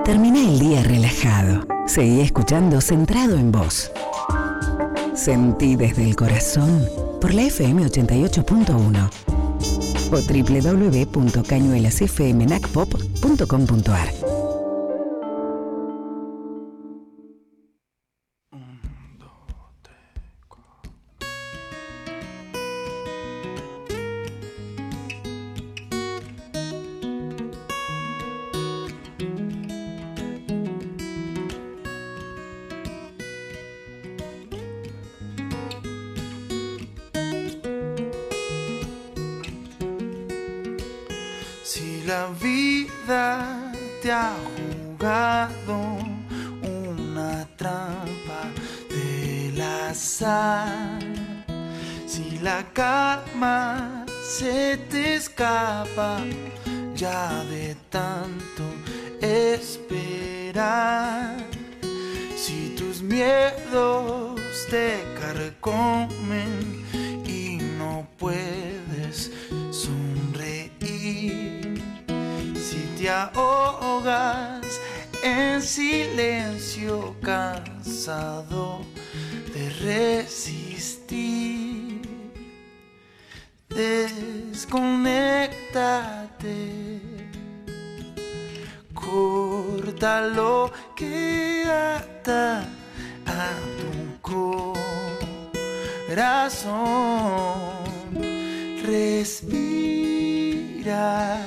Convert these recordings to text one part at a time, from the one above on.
Termina el día relajado. Seguí escuchando Centrado en Vos. Sentí desde el corazón por la FM 88.1 o www.cañuelasfmnacpop.com.ar. Si la vida te ha jugado una trampa del azar, si la calma se te escapa ya de tanto esperar, si tus miedos te carcomen y no puedes sonreír, si te ahogas en silencio cansado de resistir, desconéctate, corta lo que ata a tu corazón, respira,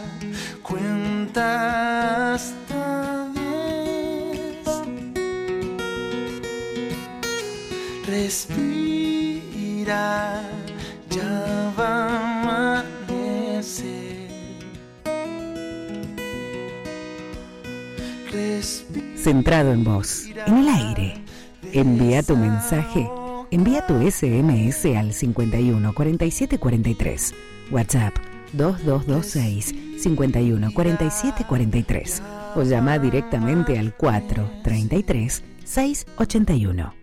cuenta hasta 10, respira, ya va a amanecer. Centrado en Vos, en el aire. Envía tu mensaje. Envía tu SMS al 51 47 43. WhatsApp 2226 51 47 43. O llama directamente al 433 681.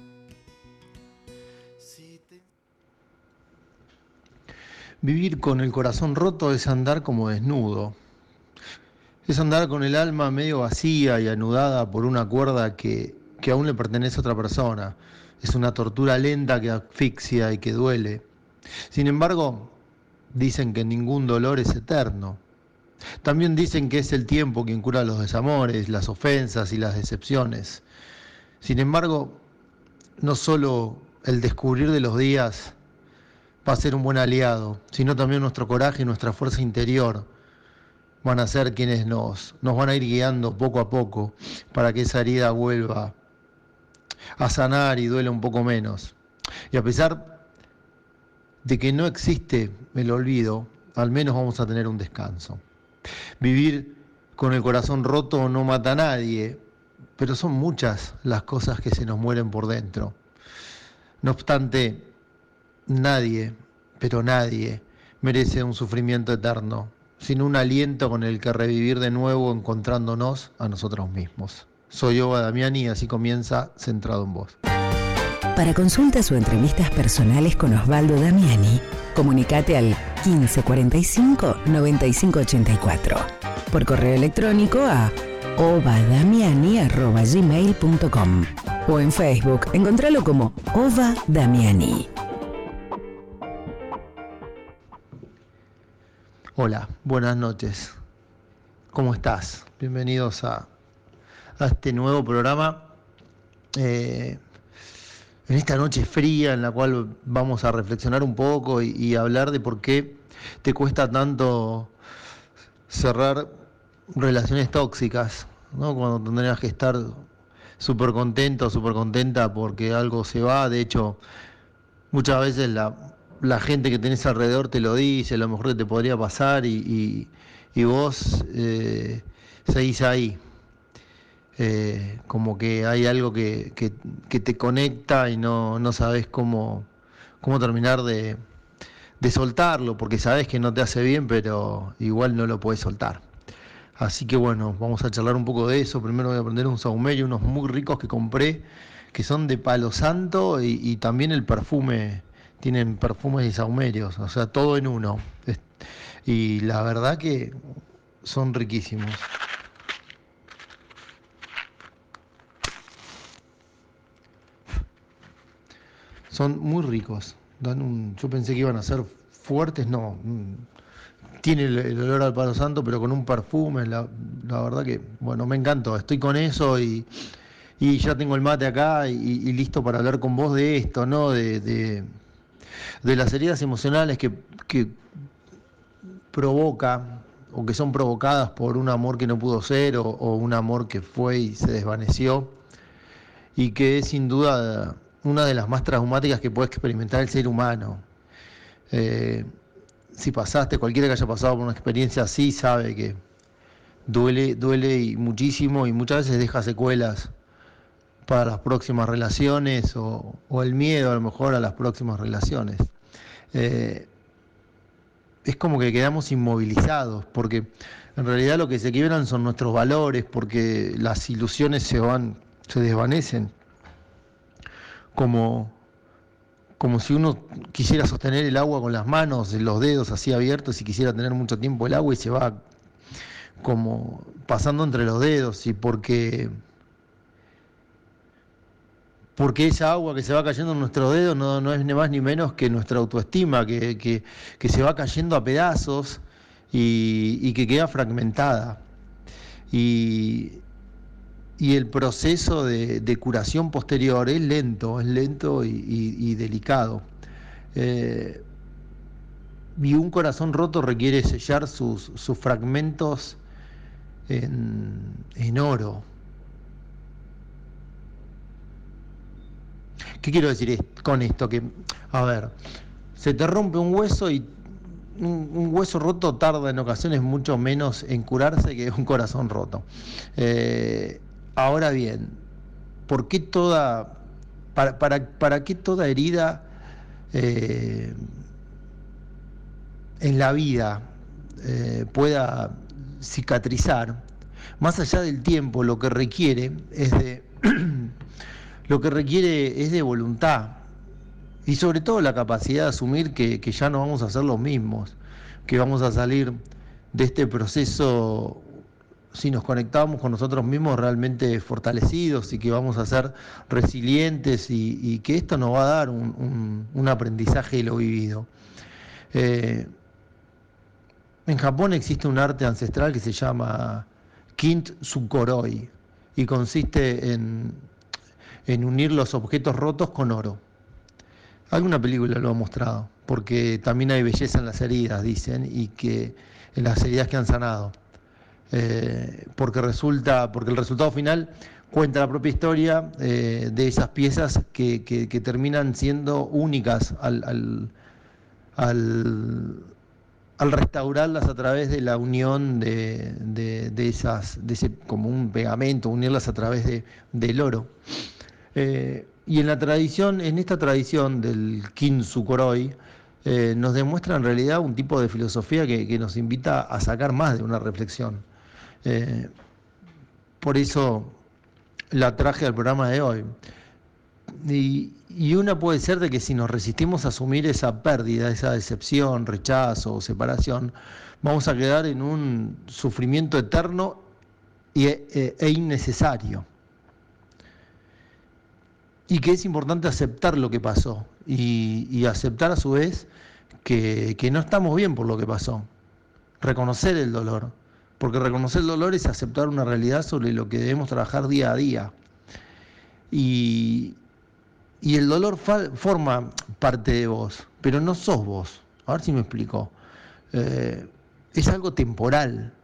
Vivir con el corazón roto es andar como desnudo. Es andar con el alma medio vacía y anudada por una cuerda que aún le pertenece a otra persona. Es una tortura lenta que asfixia y que duele. Sin embargo, dicen que ningún dolor es eterno. También dicen que es el tiempo quien cura los desamores, las ofensas y las decepciones. Sin embargo, no solo el descubrir de los días va a ser un buen aliado, sino también nuestro coraje y nuestra fuerza interior van a ser quienes nos van a ir guiando poco a poco para que esa herida vuelva a sanar y duele un poco menos. Y a pesar de que no existe el olvido, al menos vamos a tener un descanso. Vivir con el corazón roto no mata a nadie, pero son muchas las cosas que se nos mueren por dentro. No obstante, nadie, pero nadie, merece un sufrimiento eterno, sino un aliento con el que revivir de nuevo encontrándonos a nosotros mismos. Soy Ova Damiani y así comienza Centrado en Vos. Para consultas o entrevistas personales con Osvaldo Damiani, comunicate al 1545 9584. Por correo electrónico a ovadamiani@gmail.com o en Facebook, encontralo como Ova Damiani. Hola, buenas noches. ¿Cómo estás? Bienvenidos a este nuevo programa. En esta noche fría en la cual vamos a reflexionar un poco y hablar de por qué te cuesta tanto cerrar relaciones tóxicas, ¿no? Cuando tendrías que estar súper contento, súper contenta porque algo se va. De hecho, muchas veces la gente que tenés alrededor te lo dice, lo mejor que te podría pasar y vos seguís ahí. Como que hay algo que te conecta y no sabes cómo terminar de soltarlo, porque sabes que no te hace bien, pero igual no lo podés soltar. Así que bueno, vamos a charlar un poco de eso. Primero voy a prender un saumerio, unos muy ricos que compré, que son de palo santo y también el perfume, tienen perfumes y saumerios, o sea, todo en uno. Y la verdad que son riquísimos. Son muy ricos. Yo pensé que iban a ser fuertes, no. Tiene el olor al palo santo, pero con un perfume. La verdad que, bueno, me encantó. Estoy con eso y ya tengo el mate acá y listo para hablar con vos de esto, ¿no? De las heridas emocionales que provoca o que son provocadas por un amor que no pudo ser o un amor que fue y se desvaneció y que es sin duda una de las más traumáticas que puede experimentar el ser humano. Si pasaste, cualquiera que haya pasado por una experiencia así sabe que duele y muchísimo y muchas veces deja secuelas para las próximas relaciones o el miedo a lo mejor a las próximas relaciones. Es como que quedamos inmovilizados, porque en realidad lo que se quiebran son nuestros valores, porque las ilusiones se desvanecen, como si uno quisiera sostener el agua con las manos, los dedos así abiertos y quisiera tener mucho tiempo el agua y se va como pasando entre los dedos y porque esa agua que se va cayendo en nuestros dedos no es ni más ni menos que nuestra autoestima, que se va cayendo a pedazos y que queda fragmentada. Y el proceso de curación posterior es lento y delicado. Y un corazón roto requiere sellar sus fragmentos en oro. ¿Qué quiero decir con esto? Que, a ver, se te rompe un hueso y un hueso roto tarda en ocasiones mucho menos en curarse que un corazón roto. Ahora bien, ¿por qué para qué toda herida en la vida pueda cicatrizar? Más allá del tiempo, lo que requiere es de voluntad y sobre todo la capacidad de asumir que ya no vamos a ser los mismos, que vamos a salir de este proceso si nos conectamos con nosotros mismos realmente fortalecidos y que vamos a ser resilientes y que esto nos va a dar un aprendizaje de lo vivido. En Japón existe un arte ancestral que se llama Kintsukuroi y consiste en unir los objetos rotos con oro. Alguna película lo ha mostrado, porque también hay belleza en las heridas, dicen, y que en las heridas que han sanado. Porque el resultado final cuenta la propia historia de esas piezas que terminan siendo únicas al restaurarlas a través de la unión de ese como un pegamento, unirlas a través del oro. Y en esta tradición del Kintsukuroi, nos demuestra en realidad un tipo de filosofía que nos invita a sacar más de una reflexión. Por eso la traje al programa de hoy. Y una puede ser de que si nos resistimos a asumir esa pérdida, esa decepción, rechazo o separación, vamos a quedar en un sufrimiento eterno e innecesario. Y que es importante aceptar lo que pasó y aceptar a su vez que no estamos bien por lo que pasó. Reconocer el dolor, porque reconocer el dolor es aceptar una realidad sobre lo que debemos trabajar día a día. Y el dolor forma parte de vos, pero no sos vos. A ver si me explico. Es algo temporal.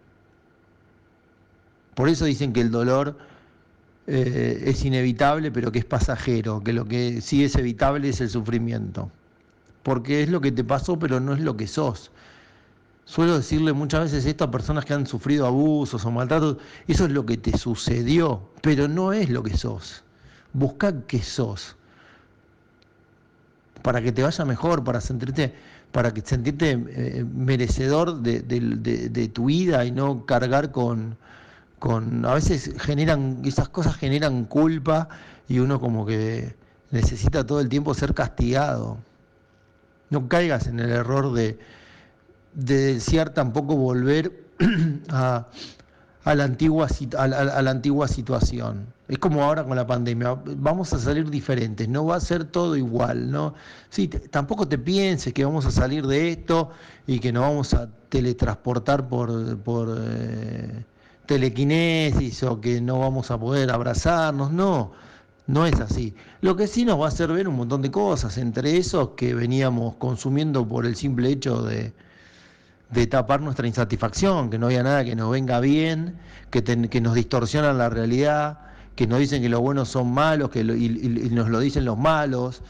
Por eso dicen que el dolor es inevitable, pero que es pasajero, que lo que sí es evitable es el sufrimiento. Porque es lo que te pasó, pero no es lo que sos. Suelo decirle muchas veces esto a personas que han sufrido abusos o maltratos, eso es lo que te sucedió, pero no es lo que sos. Buscá qué sos, para que te vaya mejor, para sentirte merecedor de tu vida y no cargar con a veces esas cosas generan culpa y uno como que necesita todo el tiempo ser castigado. No caigas en el error de desear tampoco volver a a la antigua situación. Es como ahora con la pandemia, vamos a salir diferentes, no va a ser todo igual, ¿no? Sí, tampoco te pienses que vamos a salir de esto y que nos vamos a teletransportar por telequinesis o que no vamos a poder abrazarnos, no, no es así. Lo que sí nos va a hacer ver un montón de cosas, entre esos que veníamos consumiendo por el simple hecho de tapar nuestra insatisfacción, que no había nada que nos venga bien, que nos distorsionan la realidad, que nos dicen que los buenos son malos, y nos lo dicen los malos,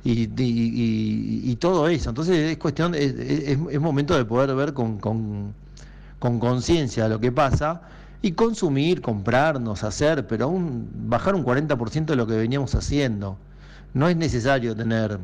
y todo eso. Entonces es cuestión, es momento de poder ver con conciencia lo que pasa y consumir, comprarnos, hacer, pero aún bajar un 40% de lo que veníamos haciendo. No es necesario tener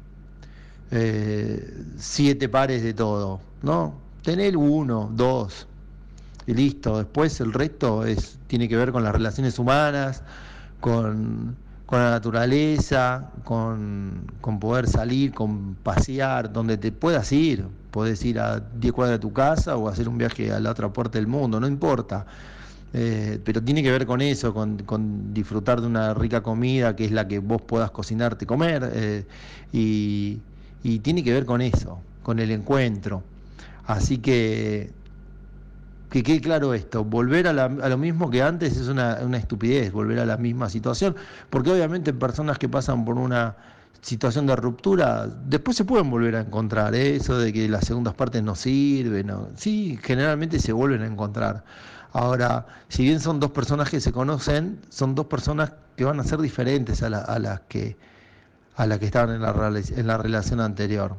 7 pares de todo, ¿no? Tener 1, 2 y listo. Después el resto tiene que ver con las relaciones humanas, con la naturaleza, con poder salir, con pasear, donde te puedas ir. Podés ir a 10 cuadras de tu casa o hacer un viaje a la otra puerta del mundo, no importa. Pero tiene que ver con eso, con disfrutar de una rica comida que es la que vos puedas cocinarte, comer, y tiene que ver con eso, con el encuentro. Así que quede claro esto, volver a lo mismo que antes es una estupidez, volver a la misma situación, porque obviamente personas que pasan por una situación de ruptura, después se pueden volver a encontrar, eso de que las segundas partes no sirven, ¿no? Sí, generalmente se vuelven a encontrar. Ahora, si bien son 2 personas que se conocen, son 2 personas que van a ser diferentes a las que estaban en la relación anterior.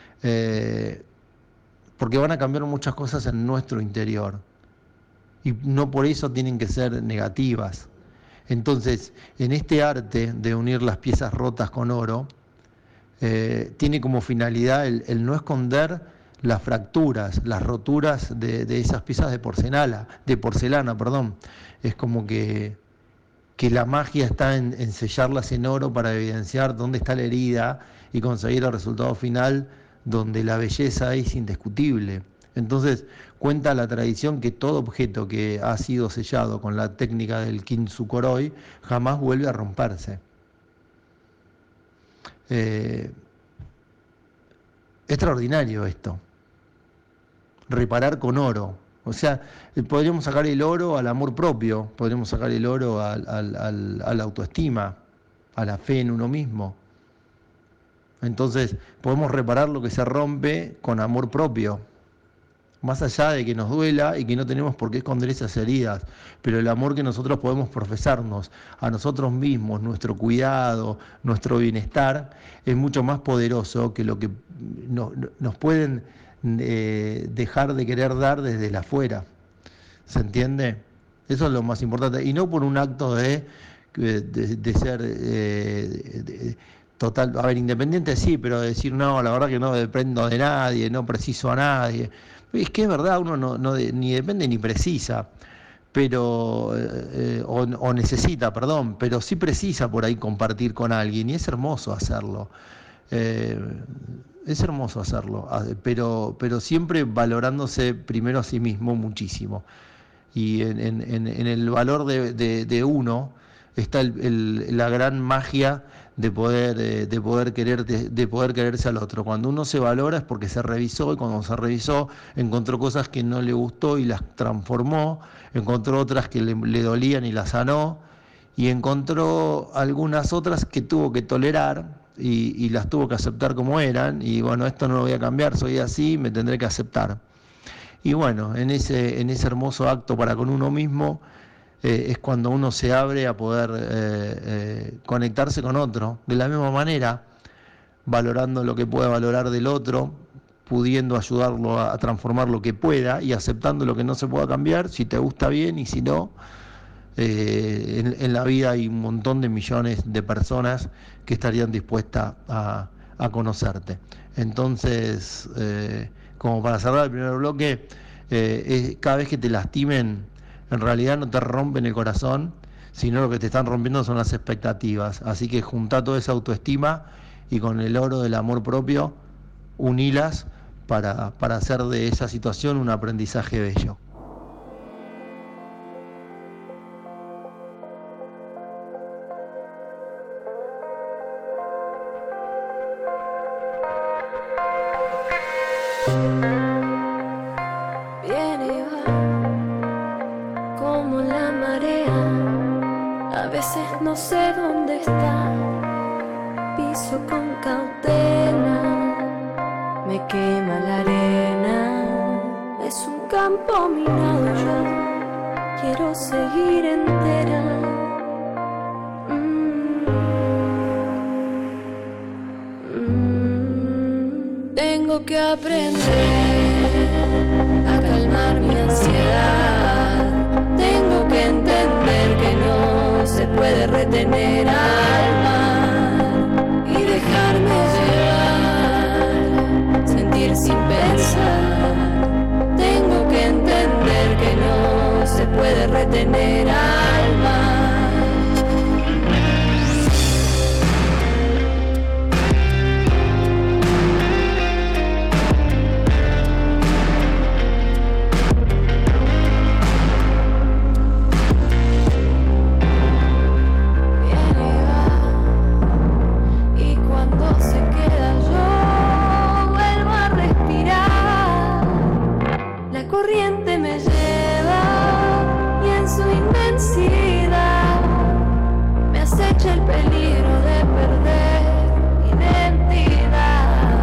Porque van a cambiar muchas cosas en nuestro interior y no por eso tienen que ser negativas. Entonces, en este arte de unir las piezas rotas con oro, tiene como finalidad el no esconder las fracturas, las roturas de esas piezas de porcelana. Es como que la magia está en sellarlas en oro para evidenciar dónde está la herida y conseguir el resultado final donde la belleza es indiscutible. Entonces, cuenta la tradición que todo objeto que ha sido sellado con la técnica del kintsukuroi jamás vuelve a romperse. Extraordinario esto. Reparar con oro. O sea, podríamos sacar el oro al amor propio, podríamos sacar el oro a la autoestima, a la fe en uno mismo. Entonces podemos reparar lo que se rompe con amor propio, más allá de que nos duela y que no tenemos por qué esconder esas heridas, pero el amor que nosotros podemos profesarnos a nosotros mismos, nuestro cuidado, nuestro bienestar, es mucho más poderoso que lo que nos pueden dejar de querer dar desde el afuera. ¿Se entiende? Eso es lo más importante, y no por un acto de ser... total, a ver, independiente sí, pero decir no, la verdad que no dependo de nadie, no preciso a nadie. Es que es verdad, uno ni depende ni precisa, pero o necesita, perdón, pero sí precisa por ahí compartir con alguien y es hermoso hacerlo. Es hermoso hacerlo, pero siempre valorándose primero a sí mismo muchísimo. Y en el valor de uno está la gran magia de poder quererse al otro. Cuando uno se valora es porque se revisó, y cuando se revisó encontró cosas que no le gustó y las transformó, encontró otras que le dolían y las sanó, y encontró algunas otras que tuvo que tolerar y las tuvo que aceptar como eran, y bueno, esto no lo voy a cambiar, soy así, me tendré que aceptar. Y bueno, en ese hermoso acto para con uno mismo, es cuando uno se abre a poder conectarse con otro, de la misma manera, valorando lo que pueda valorar del otro, pudiendo ayudarlo a transformar lo que pueda y aceptando lo que no se pueda cambiar, si te gusta bien y si no. En la vida hay un montón de millones de personas que estarían dispuestas a conocerte. Entonces, como para cerrar el primer bloque, cada vez que te lastimen, en realidad no te rompen el corazón, sino lo que te están rompiendo son las expectativas. Así que juntá toda esa autoestima y con el oro del amor propio, unilas para hacer de esa situación un aprendizaje bello. A veces no sé dónde está, piso con cautela, me quema la arena, es un campo minado ya, quiero seguir entera. Tengo que aprender a calmar mi ansiedad, tengo que entender que no se puede retener al mar y dejarme llevar, sentir sin pensar. Tengo que entender que no se puede retener al mar. Corriente me lleva y en su inmensidad me acecha el peligro de perder mi identidad.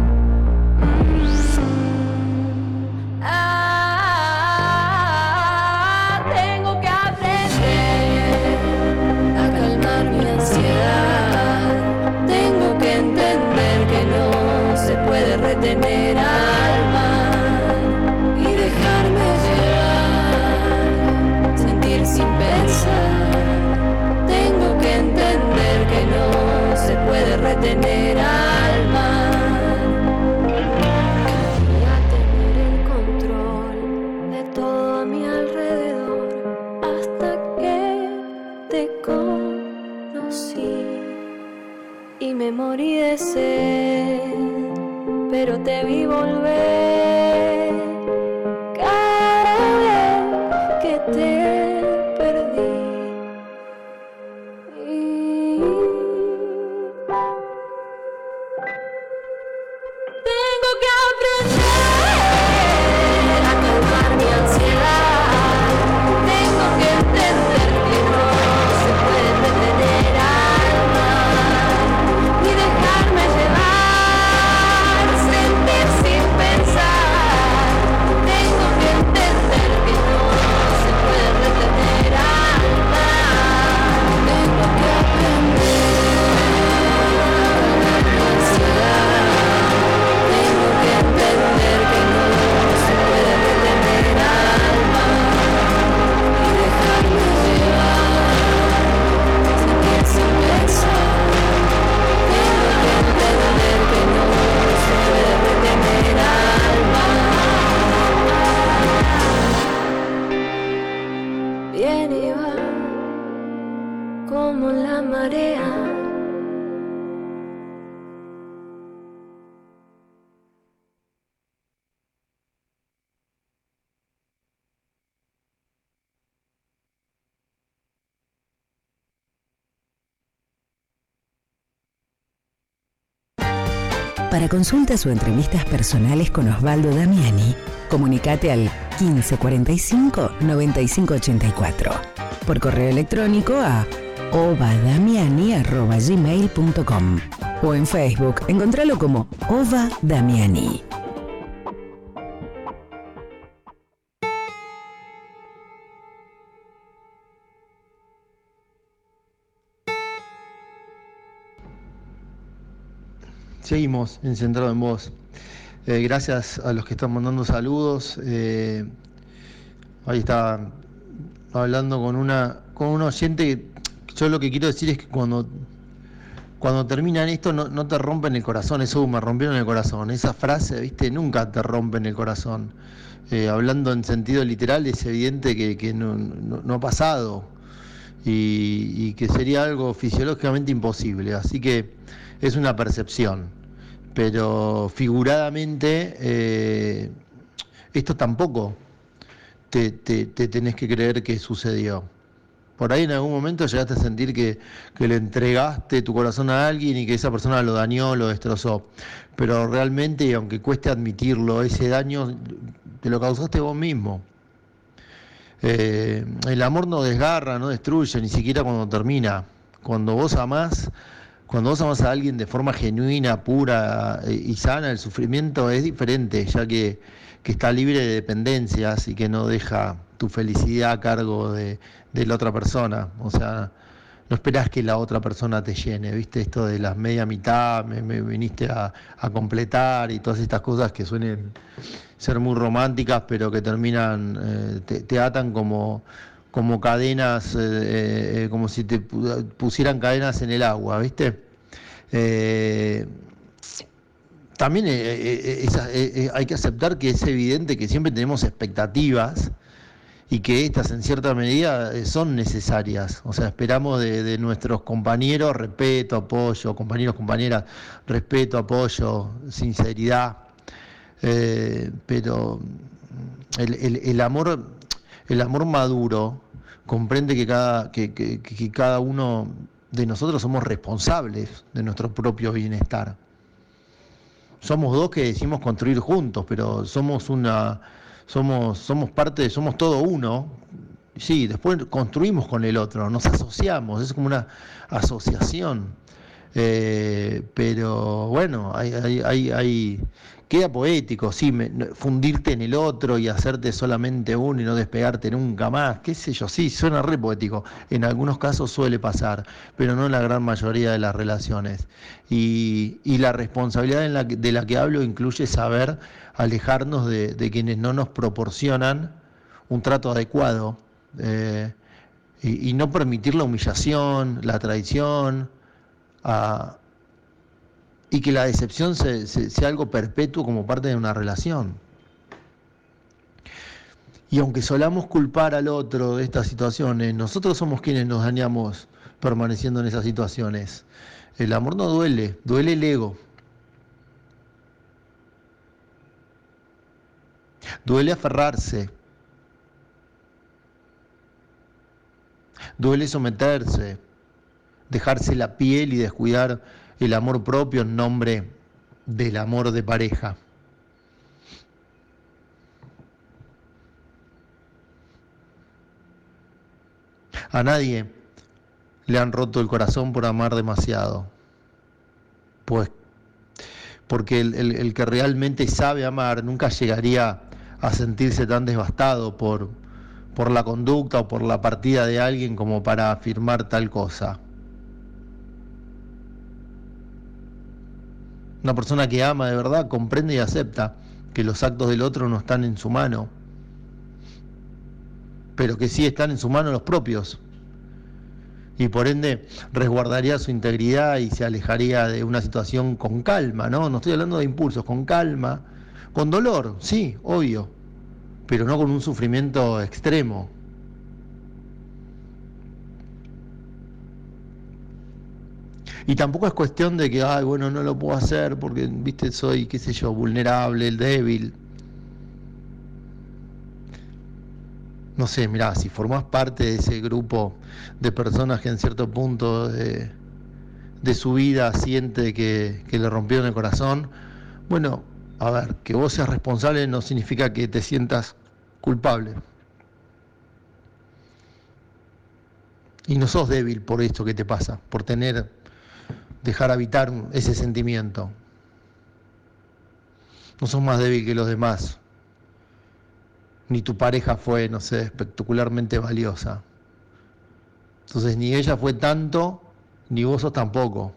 Tengo que aprender a calmar mi ansiedad, tengo que entender que no se puede retener al mar. Sin pensar, tengo que entender que no se puede retener al mar. Quería tener el control de todo a mi alrededor hasta que te conocí y me morí de sed, pero te vi volver cada vez que te Para consultas o entrevistas personales con Osvaldo Damiani, comunicate al 1545 9584. Por correo electrónico a ovadamiani@gmail.com o en Facebook, encontralo como Ova Damiani. Seguimos en Centrado en Vos. Gracias a los que están mandando saludos. Ahí está hablando con un oyente que yo lo que quiero decir es que cuando terminan esto no te rompen el corazón. Eso me rompieron el corazón. Esa frase, ¿viste? Nunca te rompen el corazón. Hablando en sentido literal, es evidente que no ha pasado y que sería algo fisiológicamente imposible. Así que es una percepción. Pero figuradamente esto tampoco te tenés que creer que sucedió. Por ahí en algún momento llegaste a sentir que le entregaste tu corazón a alguien y que esa persona lo dañó, lo destrozó. Pero realmente, y aunque cueste admitirlo, ese daño te lo causaste vos mismo. El amor no desgarra, no destruye, ni siquiera cuando termina. Cuando vos amás, cuando vos amás a alguien de forma genuina, pura y sana, el sufrimiento es diferente, ya que está libre de dependencias y que no deja tu felicidad a cargo de la otra persona. O sea, no esperás que la otra persona te llene, ¿viste? Esto de las media mitad, me viniste a completar y todas estas cosas que suelen ser muy románticas, pero que terminan, te atan como cadenas, como si te pusieran cadenas en el agua, ¿viste? También hay que aceptar que es evidente que siempre tenemos expectativas y que estas en cierta medida son necesarias. O sea, esperamos de nuestros compañeros respeto, apoyo, compañeros, compañeras, respeto, apoyo, sinceridad. Pero el amor maduro comprende que cada uno de nosotros somos responsables de nuestro propio bienestar. Somos dos que decimos construir juntos, pero somos parte, somos todo uno. Sí, después construimos con el otro, nos asociamos, es como una asociación. Pero bueno, queda poético, sí, fundirte en el otro y hacerte solamente uno y no despegarte nunca más, qué sé yo, sí, suena re poético, en algunos casos suele pasar, pero no en la gran mayoría de las relaciones. Y la responsabilidad de la que hablo incluye saber alejarnos de quienes no nos proporcionan un trato adecuado, y no permitir la humillación, la traición, y que la decepción sea algo perpetuo como parte de una relación. Y aunque solamos culpar al otro de estas situaciones, nosotros somos quienes nos dañamos permaneciendo en esas situaciones. El amor no duele, duele el ego. Duele aferrarse. Duele someterse, dejarse la piel y descuidar el amor propio en nombre del amor de pareja. A nadie le han roto el corazón por amar demasiado, pues porque el que realmente sabe amar nunca llegaría a sentirse tan devastado por la conducta o por la partida de alguien como para afirmar tal cosa. Una persona que ama de verdad comprende y acepta que los actos del otro no están en su mano, pero que sí están en su mano los propios. Y por ende resguardaría su integridad y se alejaría de una situación con calma, ¿no? No estoy hablando de impulsos, con calma, con dolor, sí, obvio, pero no con un sufrimiento extremo. Y tampoco es cuestión de que, ay, bueno, no lo puedo hacer porque, viste, soy, qué sé yo, vulnerable, el débil. No sé, mirá, si formás parte de ese grupo de personas que en cierto punto de su vida siente que le rompieron el corazón, bueno, a ver, que vos seas responsable no significa que te sientas culpable. Y no sos débil por esto que te pasa, por dejar habitar ese sentimiento. No sos más débil que los demás. Ni tu pareja fue, no sé, espectacularmente valiosa. Entonces ni ella fue tanto, ni vos sos tampoco.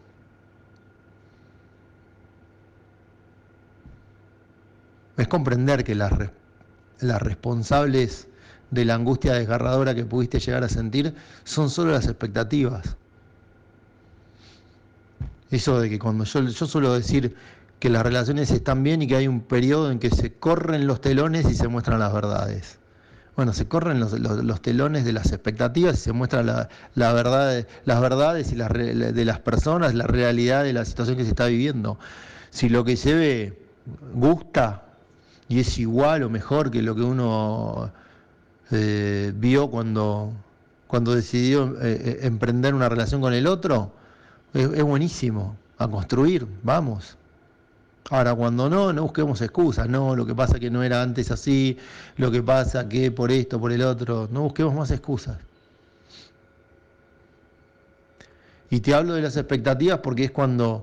Es comprender que las responsables de la angustia desgarradora que pudiste llegar a sentir son solo las expectativas. Eso de que cuando yo suelo decir que las relaciones están bien y que hay un periodo en que se corren los telones y se muestran las verdades. Bueno, se corren los telones de las expectativas y se muestra la verdad, las verdades y de las personas, la realidad de la situación que se está viviendo. Si lo que se ve gusta y es igual o mejor que lo que uno vio cuando decidió emprender una relación con el otro, es buenísimo, a construir, vamos. Ahora, cuando no busquemos excusas, no, lo que pasa que no era antes así, lo que pasa que por esto, por el otro, no busquemos más excusas. Y te hablo de las expectativas porque es cuando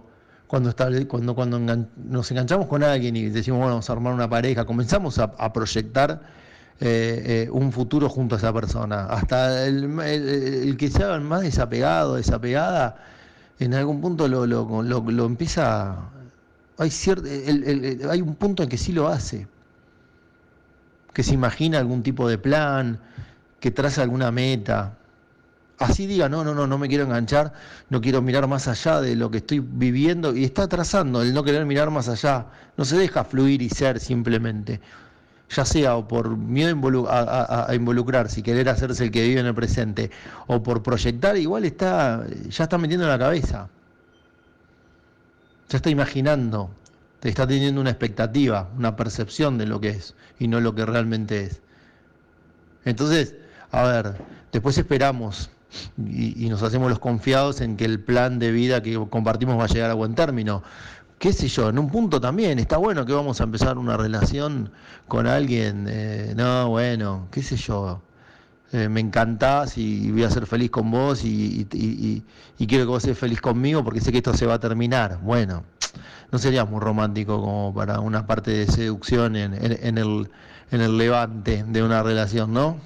nos enganchamos con alguien y decimos, bueno, vamos a armar una pareja, comenzamos a proyectar un futuro junto a esa persona. Hasta el que se haga más desapegado, desapegada, en algún punto lo empieza. Hay un punto en que sí lo hace, que se imagina algún tipo de plan, que traza alguna meta. Así diga, no me quiero enganchar, no quiero mirar más allá de lo que estoy viviendo, y está trazando el no querer mirar más allá, no se deja fluir y ser simplemente, ya sea o por miedo a involucrarse y querer hacerse el que vive en el presente, o por proyectar, igual ya está metiendo en la cabeza, ya está imaginando, te está teniendo una expectativa, una percepción de lo que es, y no lo que realmente es. Entonces, a ver, después esperamos y nos hacemos los confiados en que el plan de vida que compartimos va a llegar a buen término. Qué sé yo, en un punto también está bueno que vamos a empezar una relación con alguien, qué sé yo, me encantás y voy a ser feliz con vos y quiero que vos seas feliz conmigo porque sé que esto se va a terminar. Bueno, no sería muy romántico como para una parte de seducción en el levante de una relación, ¿no?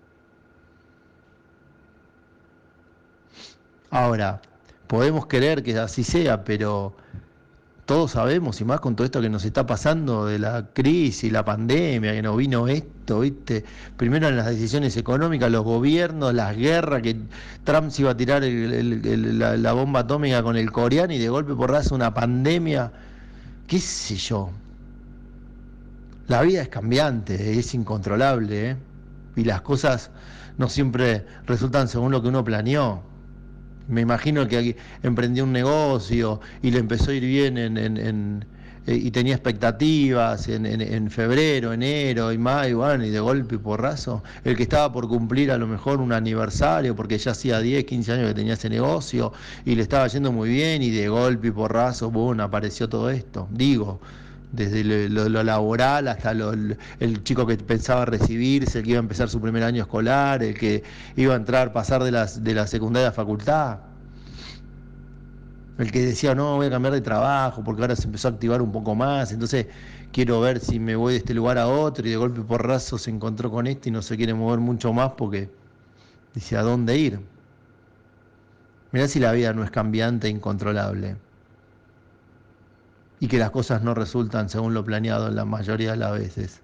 Ahora, podemos querer que así sea, pero todos sabemos, y más con todo esto que nos está pasando de la crisis, la pandemia, que nos vino esto, ¿viste? Primero en las decisiones económicas, los gobiernos, las guerras, que Trump se iba a tirar la bomba atómica con el coreano y de golpe porrazo una pandemia, qué sé yo. La vida es cambiante, es incontrolable, ¿eh? Y las cosas no siempre resultan según lo que uno planeó. Me imagino que emprendió un negocio y le empezó a ir bien y tenía expectativas en febrero, enero y mayo, bueno, y de golpe y porrazo. El que estaba por cumplir a lo mejor un aniversario, porque ya hacía 10, 15 años que tenía ese negocio y le estaba yendo muy bien y de golpe y porrazo, boom, apareció todo esto. Digo, desde lo laboral hasta el chico que pensaba recibirse, el que iba a empezar su primer año escolar, el que iba a pasar de la secundaria a facultad, el que decía, no, voy a cambiar de trabajo porque ahora se empezó a activar un poco más, entonces quiero ver si me voy de este lugar a otro, y de golpe porrazo se encontró con este y no se quiere mover mucho más porque dice, ¿a dónde ir? Mirá si la vida no es cambiante e incontrolable, y que las cosas no resultan según lo planeado la mayoría de las veces.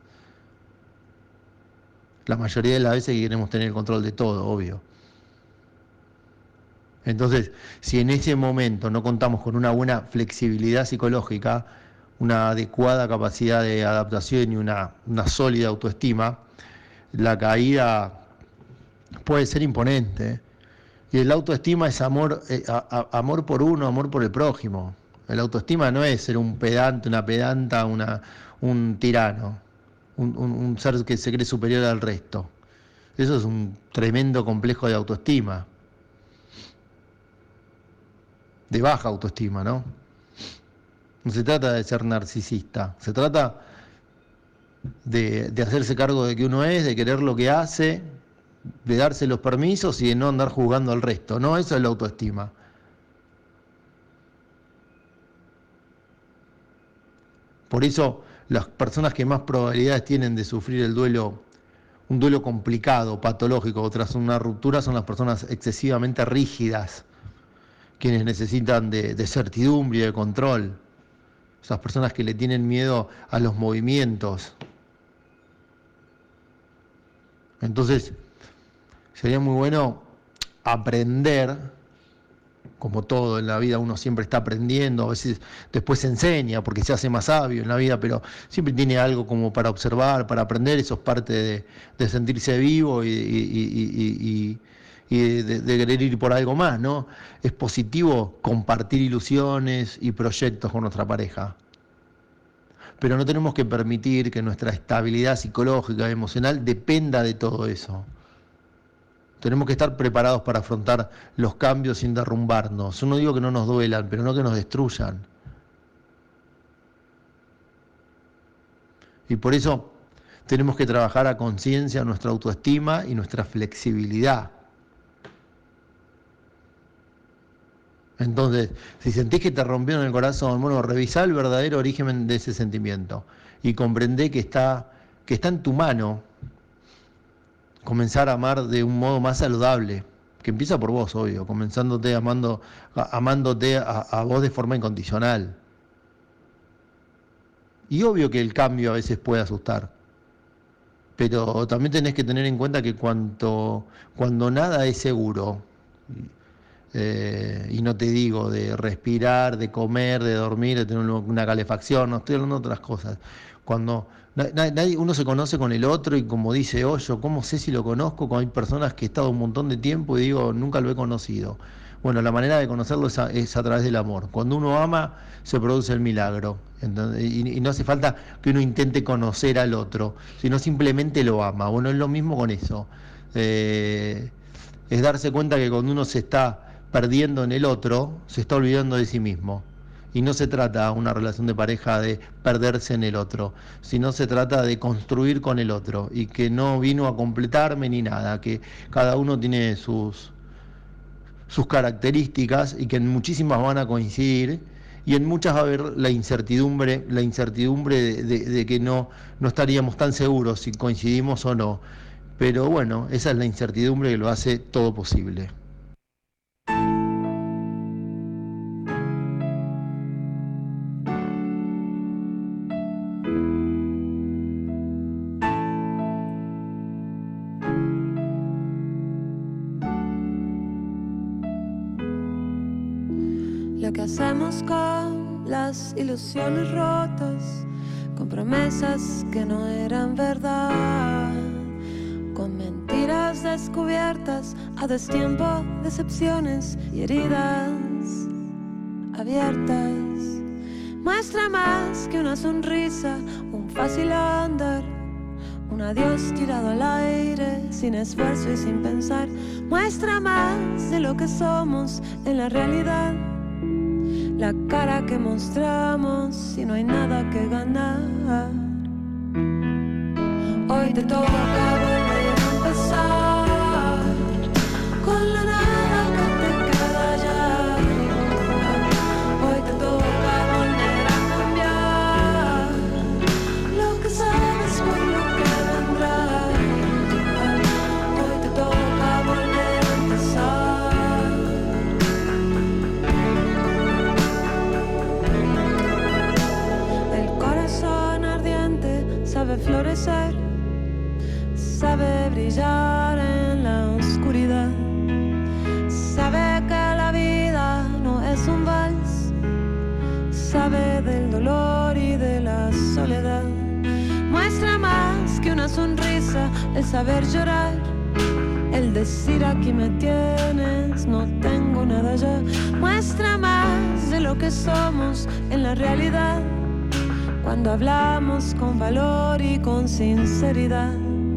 La mayoría de las veces que queremos tener el control de todo, obvio. Entonces, si en ese momento no contamos con una buena flexibilidad psicológica, una adecuada capacidad de adaptación y una sólida autoestima, la caída puede ser imponente. Y el autoestima es amor por uno, amor por el prójimo. El autoestima no es ser un pedante, una pedanta, un tirano, un ser que se cree superior al resto. Eso es un tremendo complejo de autoestima, de baja autoestima, ¿no? No se trata de ser narcisista, se trata de hacerse cargo de que uno es, de querer lo que hace, de darse los permisos y de no andar juzgando al resto, ¿no? Eso es la autoestima. Por eso las personas que más probabilidades tienen de sufrir el duelo, un duelo complicado, patológico, tras una ruptura, son las personas excesivamente rígidas, quienes necesitan de certidumbre y de control. Esas personas que le tienen miedo a los movimientos. Entonces, sería muy bueno aprender. Como todo en la vida, uno siempre está aprendiendo, a veces después se enseña porque se hace más sabio en la vida, pero siempre tiene algo como para observar, para aprender. Eso es parte de sentirse vivo y de querer ir por algo más, ¿no? Es positivo compartir ilusiones y proyectos con nuestra pareja, pero no tenemos que permitir que nuestra estabilidad psicológica y emocional dependa de todo eso. Tenemos que estar preparados para afrontar los cambios sin derrumbarnos. Yo no digo que no nos duelan, pero no que nos destruyan. Y por eso tenemos que trabajar a conciencia nuestra autoestima y nuestra flexibilidad. Entonces, si sentís que te rompieron el corazón, bueno, revisá el verdadero origen de ese sentimiento y comprendé que está en tu mano comenzar a amar de un modo más saludable, que empieza por vos, obvio, comenzándote amándote a vos de forma incondicional. Y obvio que el cambio a veces puede asustar, pero también tenés que tener en cuenta que cuando nada es seguro, y no te digo de respirar, de comer, de dormir, de tener una calefacción, no estoy hablando de otras cosas. Cuando uno se conoce con el otro y como dice Hoyo, ¿cómo sé si lo conozco? Cuando hay personas que he estado un montón de tiempo y digo, nunca lo he conocido. Bueno, la manera de conocerlo es a través del amor. Cuando uno ama, se produce el milagro. Entonces, y no hace falta que uno intente conocer al otro, sino simplemente lo ama. Bueno, es lo mismo con eso. Es darse cuenta que cuando uno se está perdiendo en el otro, se está olvidando de sí mismo. Y no se trata una relación de pareja de perderse en el otro, sino se trata de construir con el otro y que no vino a completarme ni nada, que cada uno tiene sus características y que en muchísimas van a coincidir y en muchas va a haber la incertidumbre de que no estaríamos tan seguros si coincidimos o no. Pero bueno, esa es la incertidumbre que lo hace todo posible. Lo que hacemos con las ilusiones rotas, con promesas que no eran verdad, con mentiras descubiertas a destiempo, decepciones y heridas abiertas. Muestra más que una sonrisa, un fácil andar, un adiós tirado al aire, sin esfuerzo y sin pensar. Muestra más de lo que somos en la realidad, la cara que mostramos si no hay nada que ganar. Hoy te toca volver a empezar con la nada que te queda ya. Hoy te toca volver a cambiar lo que sabes por lo que vendrá. Hoy te toca volver a empezar. El corazón ardiente sabe florecer, sabe brillar en la oscuridad, sabe que la vida no es un vals, sabe del dolor y de la soledad. Muestra más que una sonrisa, el saber llorar, el decir aquí me tienes, no tengo nada ya. Muestra más de lo que somos en la realidad, cuando hablamos con valor y con sinceridad.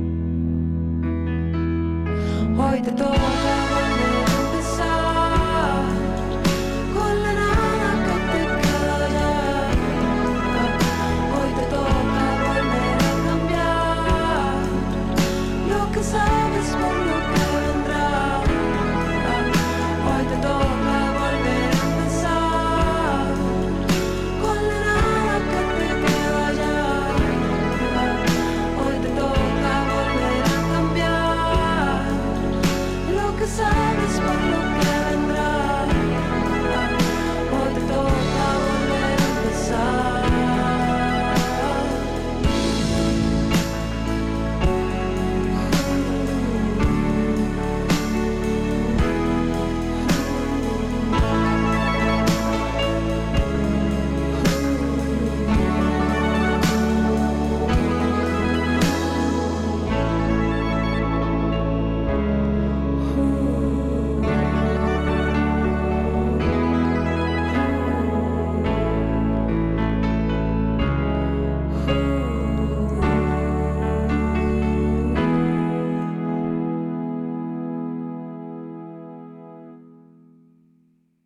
Hoy te toca volver a empezar con la nada que te queda ya. Hoy te toca volver a cambiar lo que sabes por lo que vendrá. Hoy te toca volver a empezar con la nada que te queda ya. Hoy te toca volver a cambiar lo que sabes por lo que vendrá. Hoy te toca volver a empezar.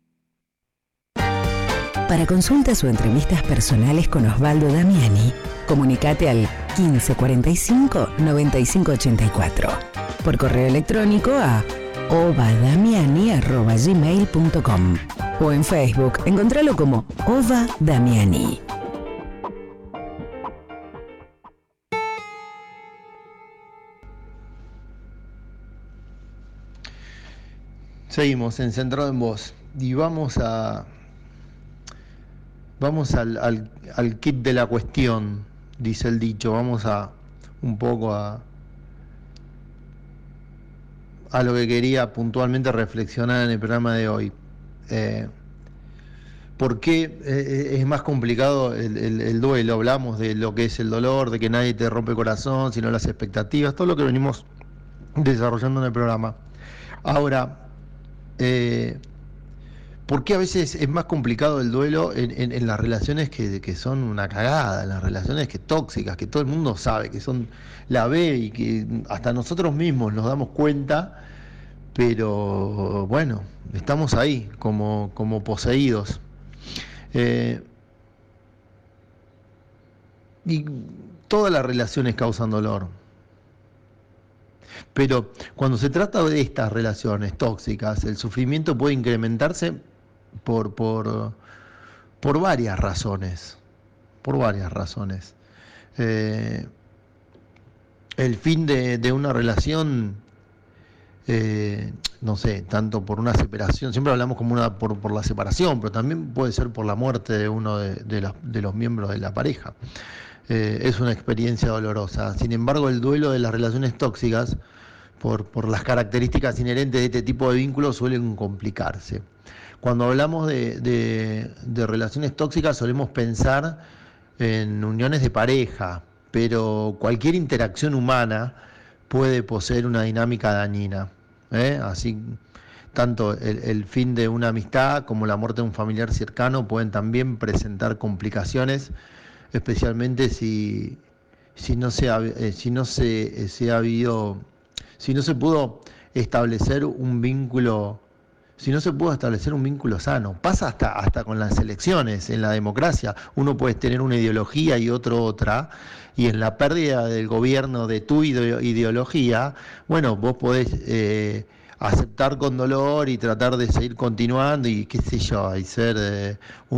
Para consultas o entrevistas personales con Osvaldo Damiani, Comunicate al 1545 9584. Por correo electrónico a ovadamiani@gmail.com o en Facebook encontralo como Ova Damiani. Seguimos en Centrado en Vos y vamos al kit de la cuestión, dice el dicho. Vamos un poco a lo que quería puntualmente reflexionar en el programa de hoy. ¿Por qué es más complicado el duelo? Hablamos de lo que es el dolor, de que nadie te rompe el corazón, sino las expectativas, todo lo que venimos desarrollando en el programa. Ahora, ¿por qué a veces es más complicado el duelo en las relaciones que son una cagada, en las relaciones tóxicas, que todo el mundo sabe, que son la ve y que hasta nosotros mismos nos damos cuenta, pero bueno, estamos ahí como poseídos? Y todas las relaciones causan dolor. Pero cuando se trata de estas relaciones tóxicas, el sufrimiento puede incrementarse por varias razones. Por varias razones. El fin de una relación, no sé, tanto por una separación, siempre hablamos como por la separación, pero también puede ser por la muerte de uno de los miembros de la pareja. Es una experiencia dolorosa. Sin embargo, el duelo de las relaciones tóxicas, por las características inherentes de este tipo de vínculos, suelen complicarse. Cuando hablamos de relaciones tóxicas solemos pensar en uniones de pareja, pero cualquier interacción humana puede poseer una dinámica dañina. Así, tanto el fin de una amistad como la muerte de un familiar cercano pueden también presentar complicaciones, especialmente si no se pudo establecer un vínculo, sano. Pasa hasta con las elecciones. En la democracia uno puede tener una ideología y otro otra, y en la pérdida del gobierno de tu ideología, bueno, vos podés aceptar con dolor y tratar de seguir continuando y qué sé yo, y ser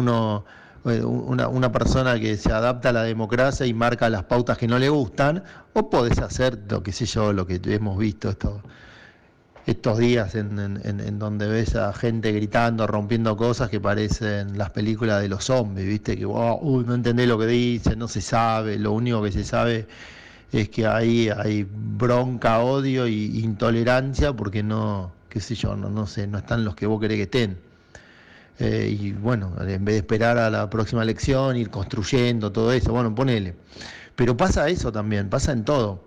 una persona que se adapta a la democracia y marca las pautas que no le gustan, o podés hacer lo que hemos visto estos días en donde ves a gente gritando, rompiendo cosas que parecen las películas de los zombies, ¿viste? Que no entendés lo que dice, no se sabe, lo único que se sabe es que hay bronca, odio y intolerancia porque no están los que vos querés que estén. Y bueno, en vez de esperar a la próxima elección, ir construyendo todo eso, bueno, ponele. Pero pasa eso también, pasa en todo.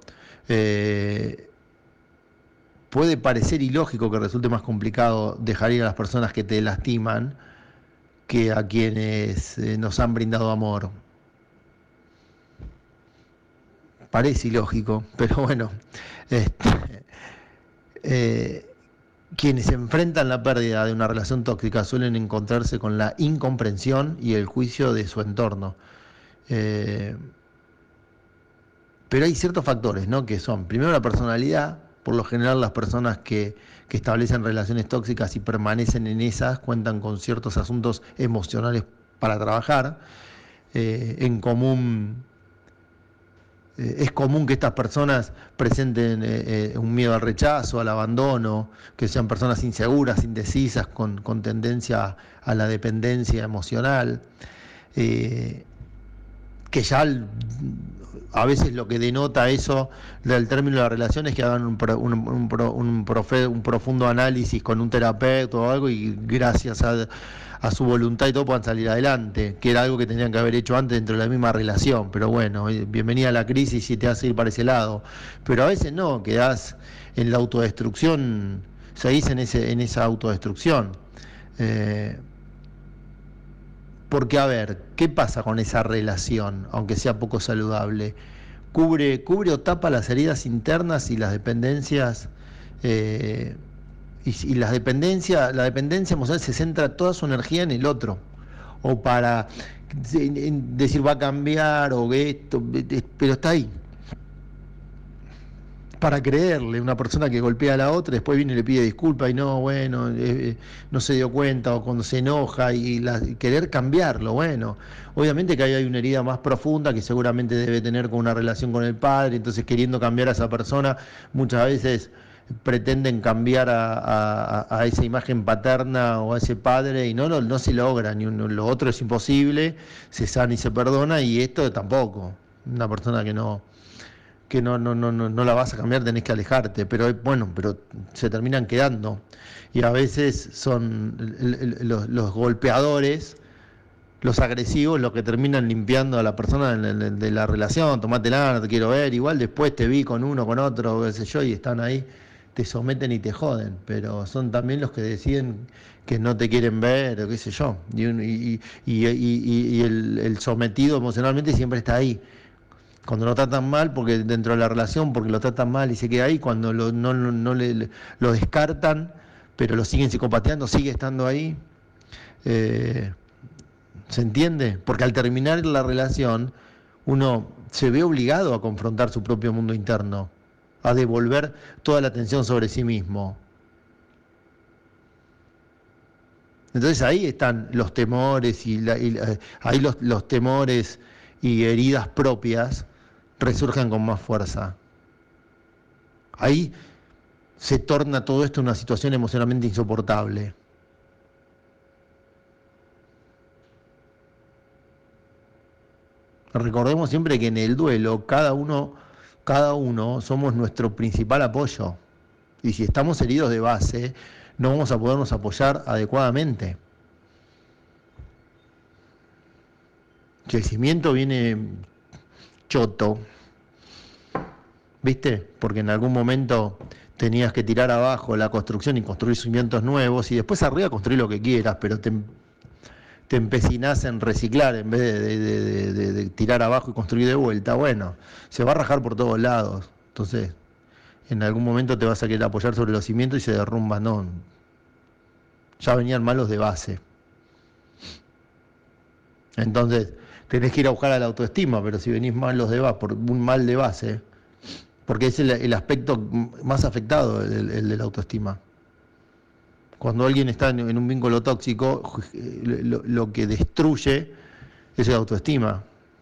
Puede parecer ilógico que resulte más complicado dejar ir a las personas que te lastiman que a quienes nos han brindado amor. Parece ilógico, pero bueno, quienes enfrentan la pérdida de una relación tóxica suelen encontrarse con la incomprensión y el juicio de su entorno. Pero hay ciertos factores, ¿no? Que son, primero, la personalidad. Por lo general, las personas que establecen relaciones tóxicas y permanecen en esas cuentan con ciertos asuntos emocionales para trabajar. Es común que estas personas presenten un miedo al rechazo, al abandono, que sean personas inseguras, indecisas, con tendencia a la dependencia emocional, que ya a veces lo que denota eso del término de la relación es que hagan un profundo análisis con un terapeuta o algo, y gracias a su voluntad y todo puedan salir adelante, que era algo que tenían que haber hecho antes dentro de la misma relación. Pero bueno, bienvenida a la crisis y te hace ir para ese lado. Pero a veces no, quedás en la autodestrucción, seguís en esa autodestrucción. Porque, a ver, ¿qué pasa con esa relación, aunque sea poco saludable? Cubre o tapa las heridas internas y las dependencias, la dependencia emocional se centra toda su energía en el otro, o para decir va a cambiar o esto, pero está ahí. Para creerle, una persona que golpea a la otra, después viene y le pide disculpas y no, bueno, no se dio cuenta, o cuando se enoja y querer cambiarlo, bueno, obviamente que ahí hay una herida más profunda que seguramente debe tener con una relación con el padre, entonces queriendo cambiar a esa persona, muchas veces pretenden cambiar a esa imagen paterna o a ese padre y no se logra, lo otro es imposible, se sana y se perdona, y esto tampoco, una persona que no la vas a cambiar, tenés que alejarte, pero bueno, pero se terminan quedando, y a veces son los golpeadores, los agresivos, los que terminan limpiando a la persona de la relación. Tomátela, no te quiero ver, igual después te vi con uno, con otro, qué sé yo, y están ahí, te someten y te joden, pero son también los que deciden que no te quieren ver, o qué sé yo, y el sometido emocionalmente siempre está ahí. Cuando lo tratan mal, porque dentro de la relación, porque lo tratan mal y se queda ahí, cuando lo descartan, pero lo siguen psicopateando, sigue estando ahí. ¿Se entiende? Porque al terminar la relación, uno se ve obligado a confrontar su propio mundo interno, a devolver toda la atención sobre sí mismo. Entonces ahí están los temores, ahí los temores y heridas propias resurgen con más fuerza. Ahí se torna todo esto una situación emocionalmente insoportable. Recordemos siempre que en el duelo cada uno somos nuestro principal apoyo. Y si estamos heridos de base, no vamos a podernos apoyar adecuadamente. Si el cimiento viene choto, ¿viste? Porque en algún momento tenías que tirar abajo la construcción y construir cimientos nuevos, y después arriba construir lo que quieras, pero te empecinás en reciclar en vez de tirar abajo y construir de vuelta. Bueno, se va a rajar por todos lados. Entonces, en algún momento te vas a querer apoyar sobre los cimientos y se derrumba. No, ya venían malos de base. Entonces tenés que ir a buscar a la autoestima, pero si venís malos de base, por un mal de base, porque es el aspecto más afectado, el de la autoestima. Cuando alguien está en un vínculo tóxico, lo que destruye es la autoestima.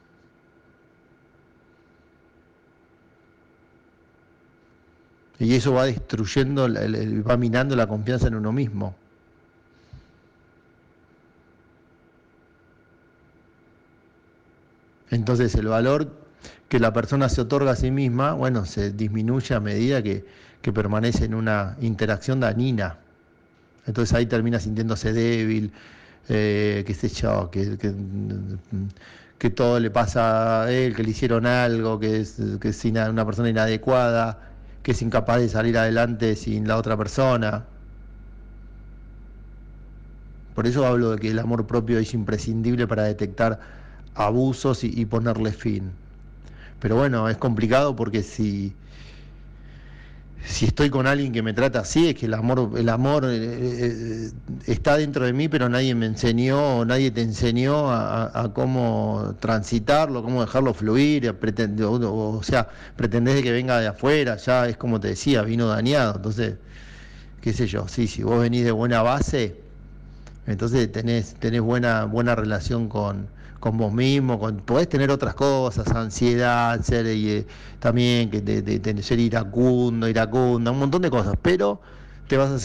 Y eso va destruyendo, va minando la confianza en uno mismo. Entonces el valor que la persona se otorga a sí misma, bueno, se disminuye a medida que permanece en una interacción dañina. Entonces ahí termina sintiéndose débil, qué sé yo, que todo le pasa a él, que le hicieron algo, que es una persona inadecuada, que es incapaz de salir adelante sin la otra persona. Por eso hablo de que el amor propio es imprescindible para detectar abusos y ponerle fin. Pero bueno, es complicado porque si estoy con alguien que me trata así, es que el amor está dentro de mí, pero nadie me enseñó, nadie te enseñó a cómo transitarlo, cómo dejarlo fluir, o sea, pretendés de que venga de afuera, ya es como te decía, vino dañado. Entonces, qué sé yo, sí, si vos venís de buena base, entonces tenés buena relación con vos mismo, podés tener otras cosas, ansiedad, también ser iracundo, un montón de cosas, pero te vas a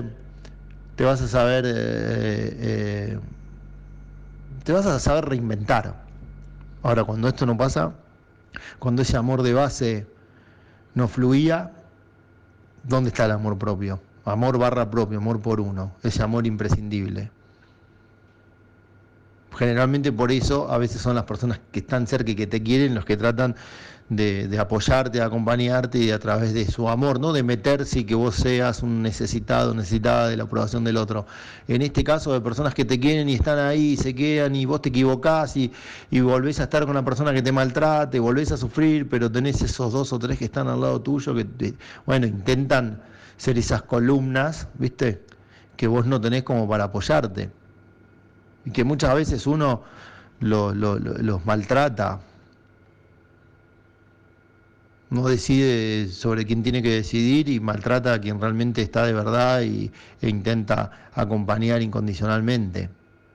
saber reinventar. Ahora, cuando esto no pasa, cuando ese amor de base no fluía, ¿dónde está el amor propio? Amor / propio, amor por uno, ese amor imprescindible. Generalmente por eso a veces son las personas que están cerca y que te quieren los que tratan de apoyarte, de acompañarte y a través de su amor, no de meterse y que vos seas un necesitado, necesitada de la aprobación del otro. En este caso de personas que te quieren y están ahí y se quedan y vos te equivocás y volvés a estar con una persona que te maltrate, volvés a sufrir, pero tenés esos 2 o 3 que están al lado tuyo que intentan ser esas columnas, ¿viste? Que vos no tenés como para apoyarte. y que muchas veces uno los maltrata. No decide sobre quién tiene que decidir y maltrata a quien realmente está de verdad e intenta acompañar incondicionalmente.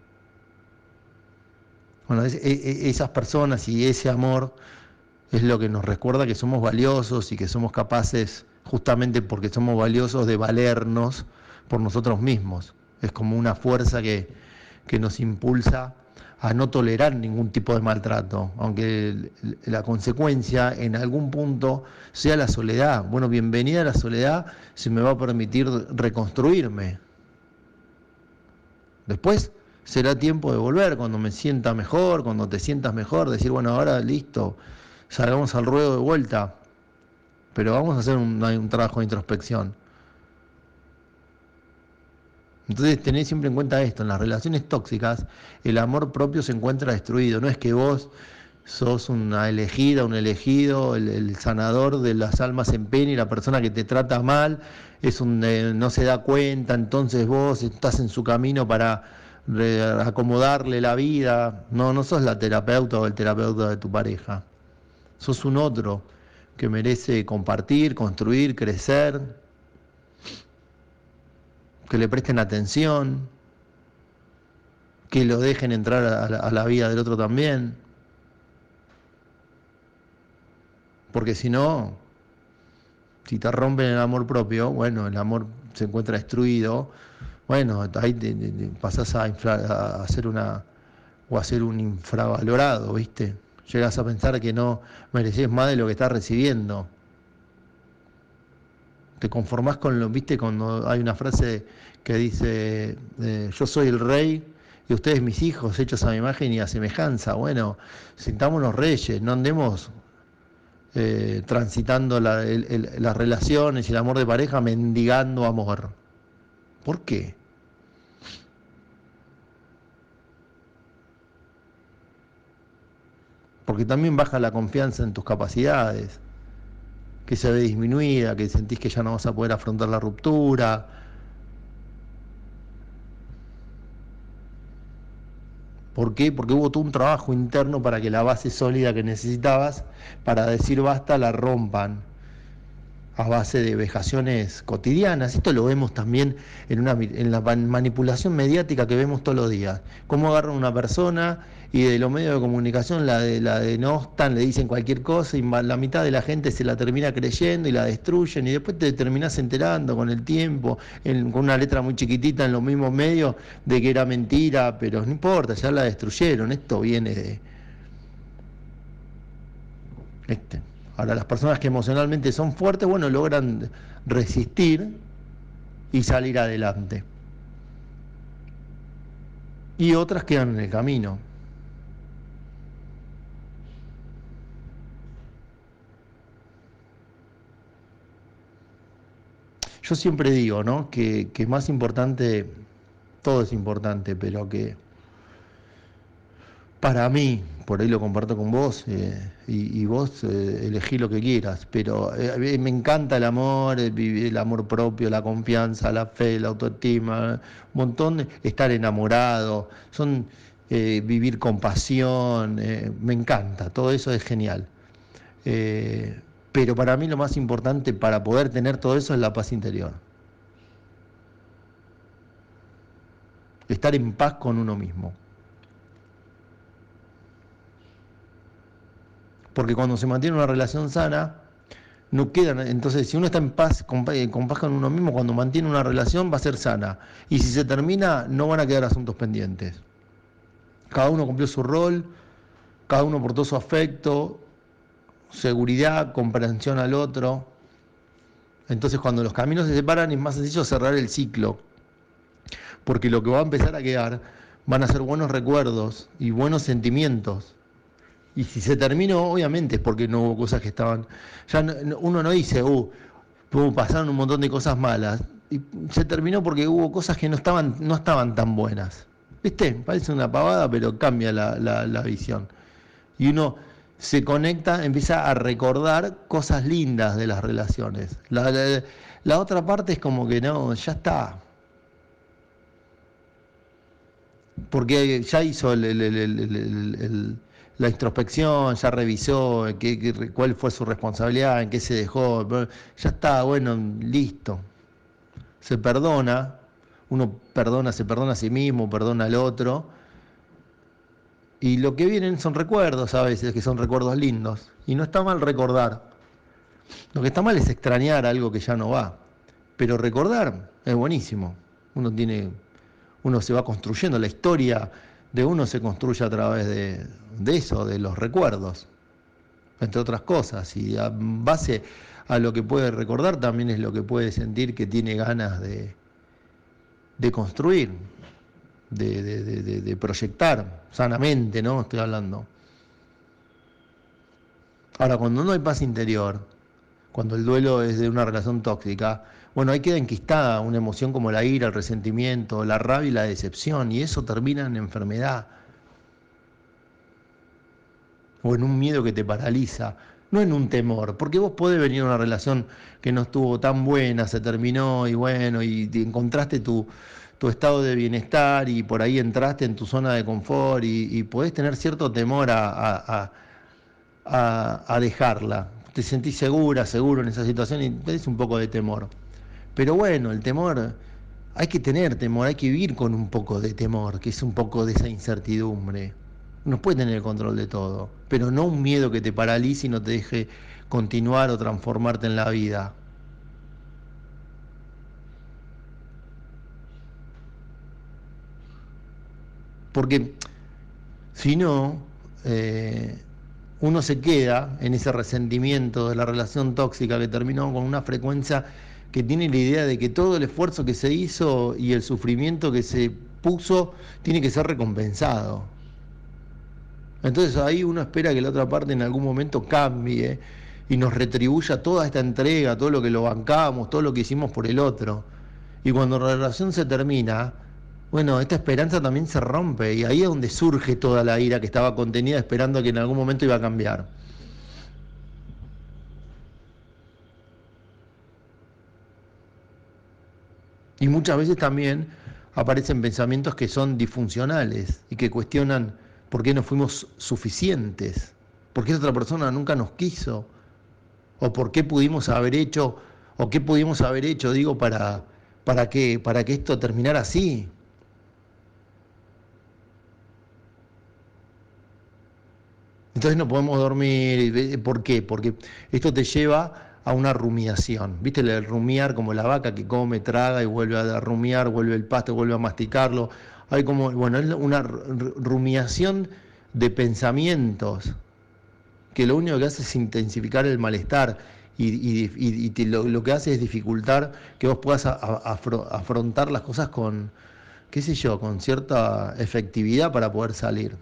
Bueno, esas personas y ese amor es lo que nos recuerda que somos valiosos y que somos capaces, justamente porque somos valiosos, de valernos por nosotros mismos. Es como una fuerza que nos impulsa a no tolerar ningún tipo de maltrato, aunque la consecuencia en algún punto sea la soledad. Bueno, bienvenida a la soledad, se me va a permitir reconstruirme. Después será tiempo de volver, cuando me sienta mejor, cuando te sientas mejor, decir, bueno, ahora listo, salgamos al ruedo de vuelta, pero vamos a hacer un trabajo de introspección. Entonces tenés siempre en cuenta esto, en las relaciones tóxicas el amor propio se encuentra destruido, no es que vos sos una elegida, un elegido, el sanador de las almas en pena y la persona que te trata mal no se da cuenta, entonces vos estás en su camino para acomodarle la vida. No sos la terapeuta o el terapeuta de tu pareja, sos un otro que merece compartir, construir, crecer, que le presten atención, que lo dejen entrar a la vida del otro también. Porque si no, si te rompen el amor propio, bueno, el amor se encuentra destruido, bueno, ahí pasás a hacer un infravalorado, ¿viste? Llegas a pensar que no mereces más de lo que estás recibiendo. Te conformás con ¿viste? Cuando hay una frase que dice, yo soy el rey y ustedes mis hijos, hechos a mi imagen y a semejanza. Bueno, sintámonos reyes, no andemos transitando las relaciones y el amor de pareja mendigando amor. ¿Por qué? Porque también baja la confianza en tus capacidades, que se ve disminuida, que sentís que ya no vas a poder afrontar la ruptura. ¿Por qué? Porque hubo todo un trabajo interno para que la base sólida que necesitabas para decir basta la rompan a base de vejaciones cotidianas. Esto lo vemos también en la manipulación mediática que vemos todos los días. Cómo agarran a una persona y de los medios de comunicación la denostan, le dicen cualquier cosa y la mitad de la gente se la termina creyendo y la destruyen y después te terminás enterando con el tiempo, con una letra muy chiquitita en los mismos medios, de que era mentira, pero no importa, ya la destruyeron. Esto viene de... Ahora, las personas que emocionalmente son fuertes, bueno, logran resistir y salir adelante. Y otras quedan en el camino. Yo siempre digo, ¿no?, que más importante, todo es importante, pero que para mí, por ahí lo comparto con vos, y vos elegí lo que quieras, pero me encanta el amor, el amor propio, la confianza, la fe, la autoestima, un montón, estar enamorado, vivir con pasión, me encanta, todo eso es genial. Pero para mí lo más importante para poder tener todo eso es la paz interior. Estar en paz con uno mismo. Porque cuando se mantiene una relación sana, no quedan. Entonces, si uno está en paz, con paz con uno mismo, cuando mantiene una relación va a ser sana. Y si se termina, no van a quedar asuntos pendientes. Cada uno cumplió su rol, cada uno aportó su afecto, seguridad, comprensión al otro. Entonces, cuando los caminos se separan, es más sencillo cerrar el ciclo. Porque lo que va a empezar a quedar van a ser buenos recuerdos y buenos sentimientos. Y si se terminó, obviamente es porque no hubo cosas que estaban... uno no dice, pasaron un montón de cosas malas. Y se terminó porque hubo cosas que no estaban tan buenas. ¿Viste? Parece una pavada, pero cambia la visión. Y uno se conecta, empieza a recordar cosas lindas de las relaciones. La otra parte es como que no, ya está. porque ya hizo la introspección, ya revisó cuál fue su responsabilidad, en qué se dejó, ya está, bueno, listo. Se perdona, uno se perdona a sí mismo, perdona al otro, y lo que vienen son recuerdos a veces, que son recuerdos lindos, y no está mal recordar. Lo que está mal es extrañar algo que ya no va, pero recordar es buenísimo. Uno se va construyendo, la historia de uno se construye a través de eso, de los recuerdos, entre otras cosas, y a base a lo que puede recordar también es lo que puede sentir que tiene ganas de construir, de proyectar sanamente, ¿no? Estoy hablando. Ahora, cuando no hay paz interior, cuando el duelo es de una relación tóxica, bueno, ahí queda enquistada una emoción como la ira, el resentimiento, la rabia y la decepción, y eso termina en enfermedad o en un miedo que te paraliza, no en un temor, porque vos podés venir a una relación que no estuvo tan buena, se terminó y bueno, y encontraste tu estado de bienestar y por ahí entraste en tu zona de confort y podés tener cierto temor a dejarla. Te sentís seguro en esa situación y tenés un poco de temor. Pero bueno, el temor, hay que tener temor, hay que vivir con un poco de temor, que es un poco de esa incertidumbre. No puede tener el control de todo, pero no un miedo que te paralice y no te deje continuar o transformarte en la vida. Porque si no, uno se queda en ese resentimiento de la relación tóxica que terminó con una frecuencia que tiene la idea de que todo el esfuerzo que se hizo y el sufrimiento que se puso tiene que ser recompensado. Entonces ahí uno espera que la otra parte en algún momento cambie y nos retribuya toda esta entrega, todo lo que lo bancamos, todo lo que hicimos por el otro. Y cuando la relación se termina, bueno, esta esperanza también se rompe y ahí es donde surge toda la ira que estaba contenida esperando que en algún momento iba a cambiar. Y muchas veces también aparecen pensamientos que son disfuncionales y que cuestionan por qué no fuimos suficientes, por qué esa otra persona nunca nos quiso, o por qué pudimos haber hecho, o qué pudimos haber hecho, digo, para que esto terminara así. Entonces no podemos dormir. ¿Por qué? Porque esto te lleva a una rumiación. ¿Viste el rumiar como la vaca que come, traga y vuelve a rumiar, vuelve el pasto, vuelve a masticarlo? Hay como, bueno, es una rumiación de pensamientos que lo único que hace es intensificar el malestar y lo que hace es dificultar que vos puedas afrontar las cosas con, qué sé yo, con cierta efectividad para poder salir.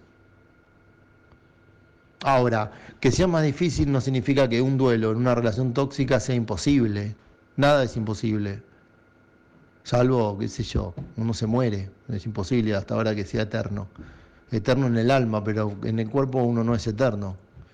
Ahora, que sea más difícil no significa que un duelo en una relación tóxica sea imposible. Nada es imposible. Salvo, qué sé yo, uno se muere. Es imposible hasta ahora que sea eterno. Eterno en el alma, pero en el cuerpo uno no es eterno.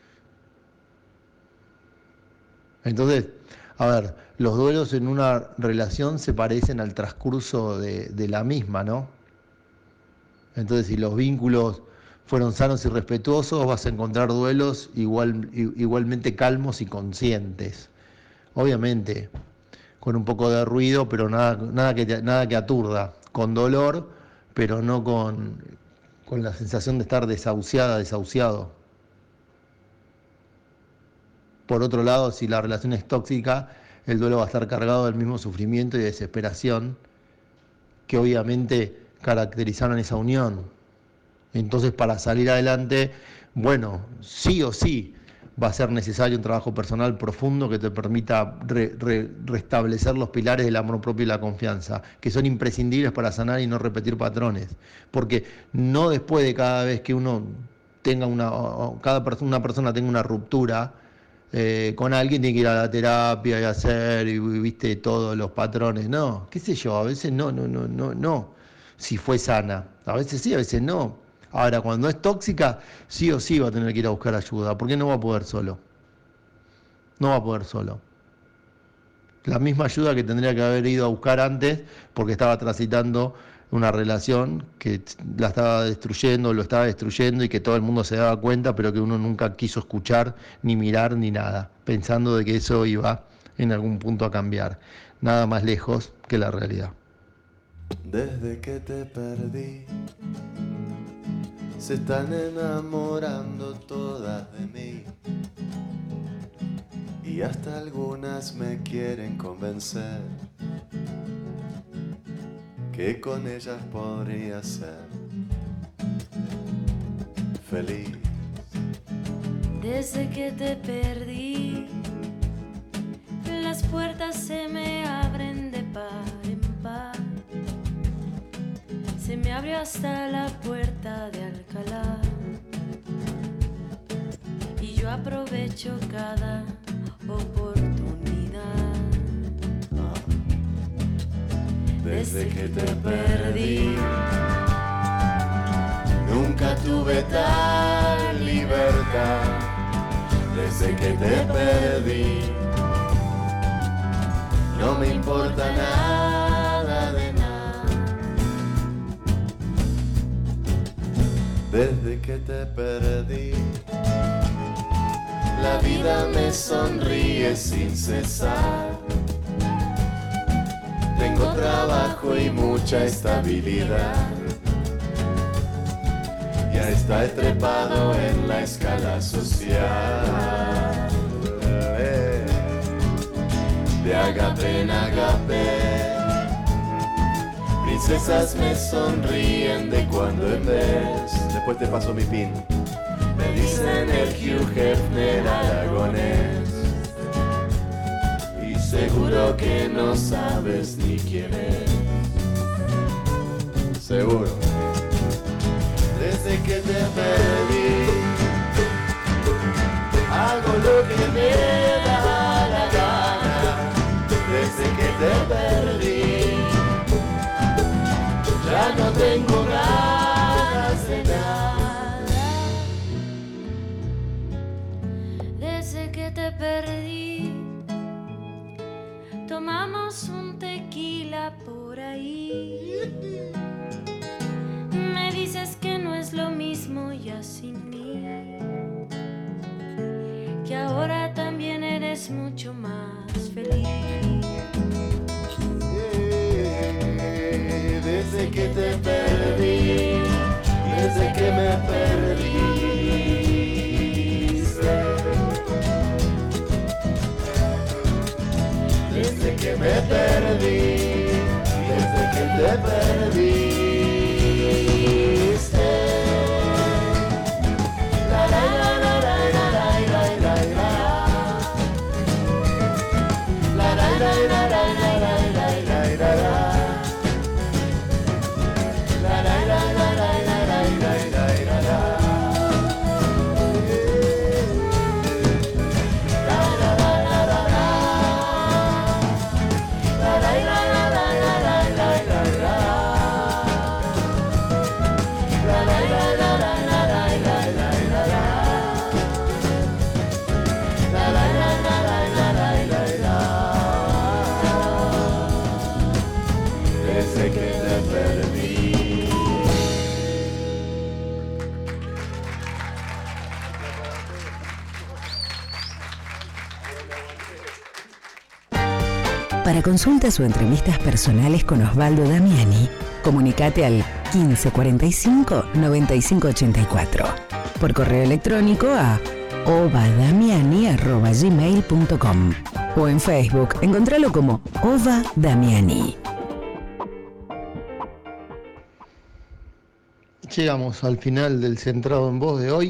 Entonces, a ver, los duelos en una relación se parecen al transcurso de la misma, ¿no? Entonces, si los vínculos fueron sanos y respetuosos, vas a encontrar duelos igualmente calmos y conscientes. Obviamente, con un poco de ruido, pero nada que aturda, con dolor, pero no con la sensación de estar desahuciado. Por otro lado, si la relación es tóxica, el duelo va a estar cargado del mismo sufrimiento y desesperación que obviamente caracterizaron esa unión. Entonces, para salir adelante, bueno, sí o sí va a ser necesario un trabajo personal profundo que te permita restablecer los pilares del amor propio y la confianza, que son imprescindibles para sanar y no repetir patrones. Porque no después de cada vez que uno tenga una persona tenga una ruptura con alguien, tiene que ir a la terapia y hacer, y viste, todos los patrones. No, qué sé yo, a veces no. Si fue sana, a veces sí, a veces no. Ahora, cuando es tóxica, sí o sí va a tener que ir a buscar ayuda, porque no va a poder solo. No va a poder solo. La misma ayuda que tendría que haber ido a buscar antes, porque estaba transitando una relación que la estaba destruyendo, lo estaba destruyendo y que todo el mundo se daba cuenta, pero que uno nunca quiso escuchar, ni mirar, ni nada, pensando de que eso iba en algún punto a cambiar. Nada más lejos que la realidad. Desde que te perdí, se están enamorando todas de mí. Y hasta algunas me quieren convencer que con ellas podría ser feliz. Desde que te perdí, las puertas se me abren de par en par. Se me abrió hasta la puerta de Alcalá. Y yo aprovecho cada oportunidad. Desde que te perdí, nunca tuve tal libertad. Desde que te perdí, no me importa nada de nada. Desde que te perdí, la vida me sonríe sin cesar. Tengo trabajo y mucha estabilidad. Ya está trepado en la escala social. De agape en agape, princesas me sonríen de cuando en vez. Después te paso mi pin. Me dicen el Hugh Hefner aragonés. Y seguro que no sabes ni quién es. Seguro. Desde que te perdí, hago lo que me da la gana. Desde que te perdí, ya no tengo ganas de nada. Desde que te perdí, tomamos un tequila por ahí. Me dices que no es lo mismo ya sin mí, que ahora también eres mucho más feliz. Desde que te perdí, desde que me perdiste, desde que me perdí, desde que te perdiste. La la la la la la la la la la la la la la la la la. Desde que te perdí. Para consultas o entrevistas personales con Osvaldo Damiani, comunicate al 1545 9584. Por correo electrónico a ovadamiani@gmail.com o en Facebook, encontralo como Ova Damiani. Llegamos al final del Centrado en Voz de hoy.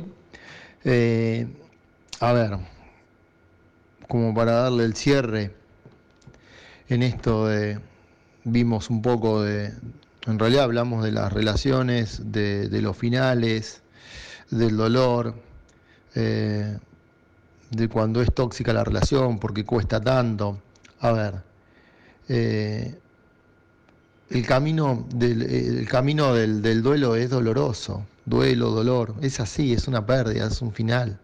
A ver, como para darle el cierre en esto vimos un poco en realidad hablamos de las relaciones, de los finales, del dolor, de cuando es tóxica la relación, porque cuesta tanto. A ver, el camino del duelo es doloroso, duelo, dolor, es así, es una pérdida, es un final.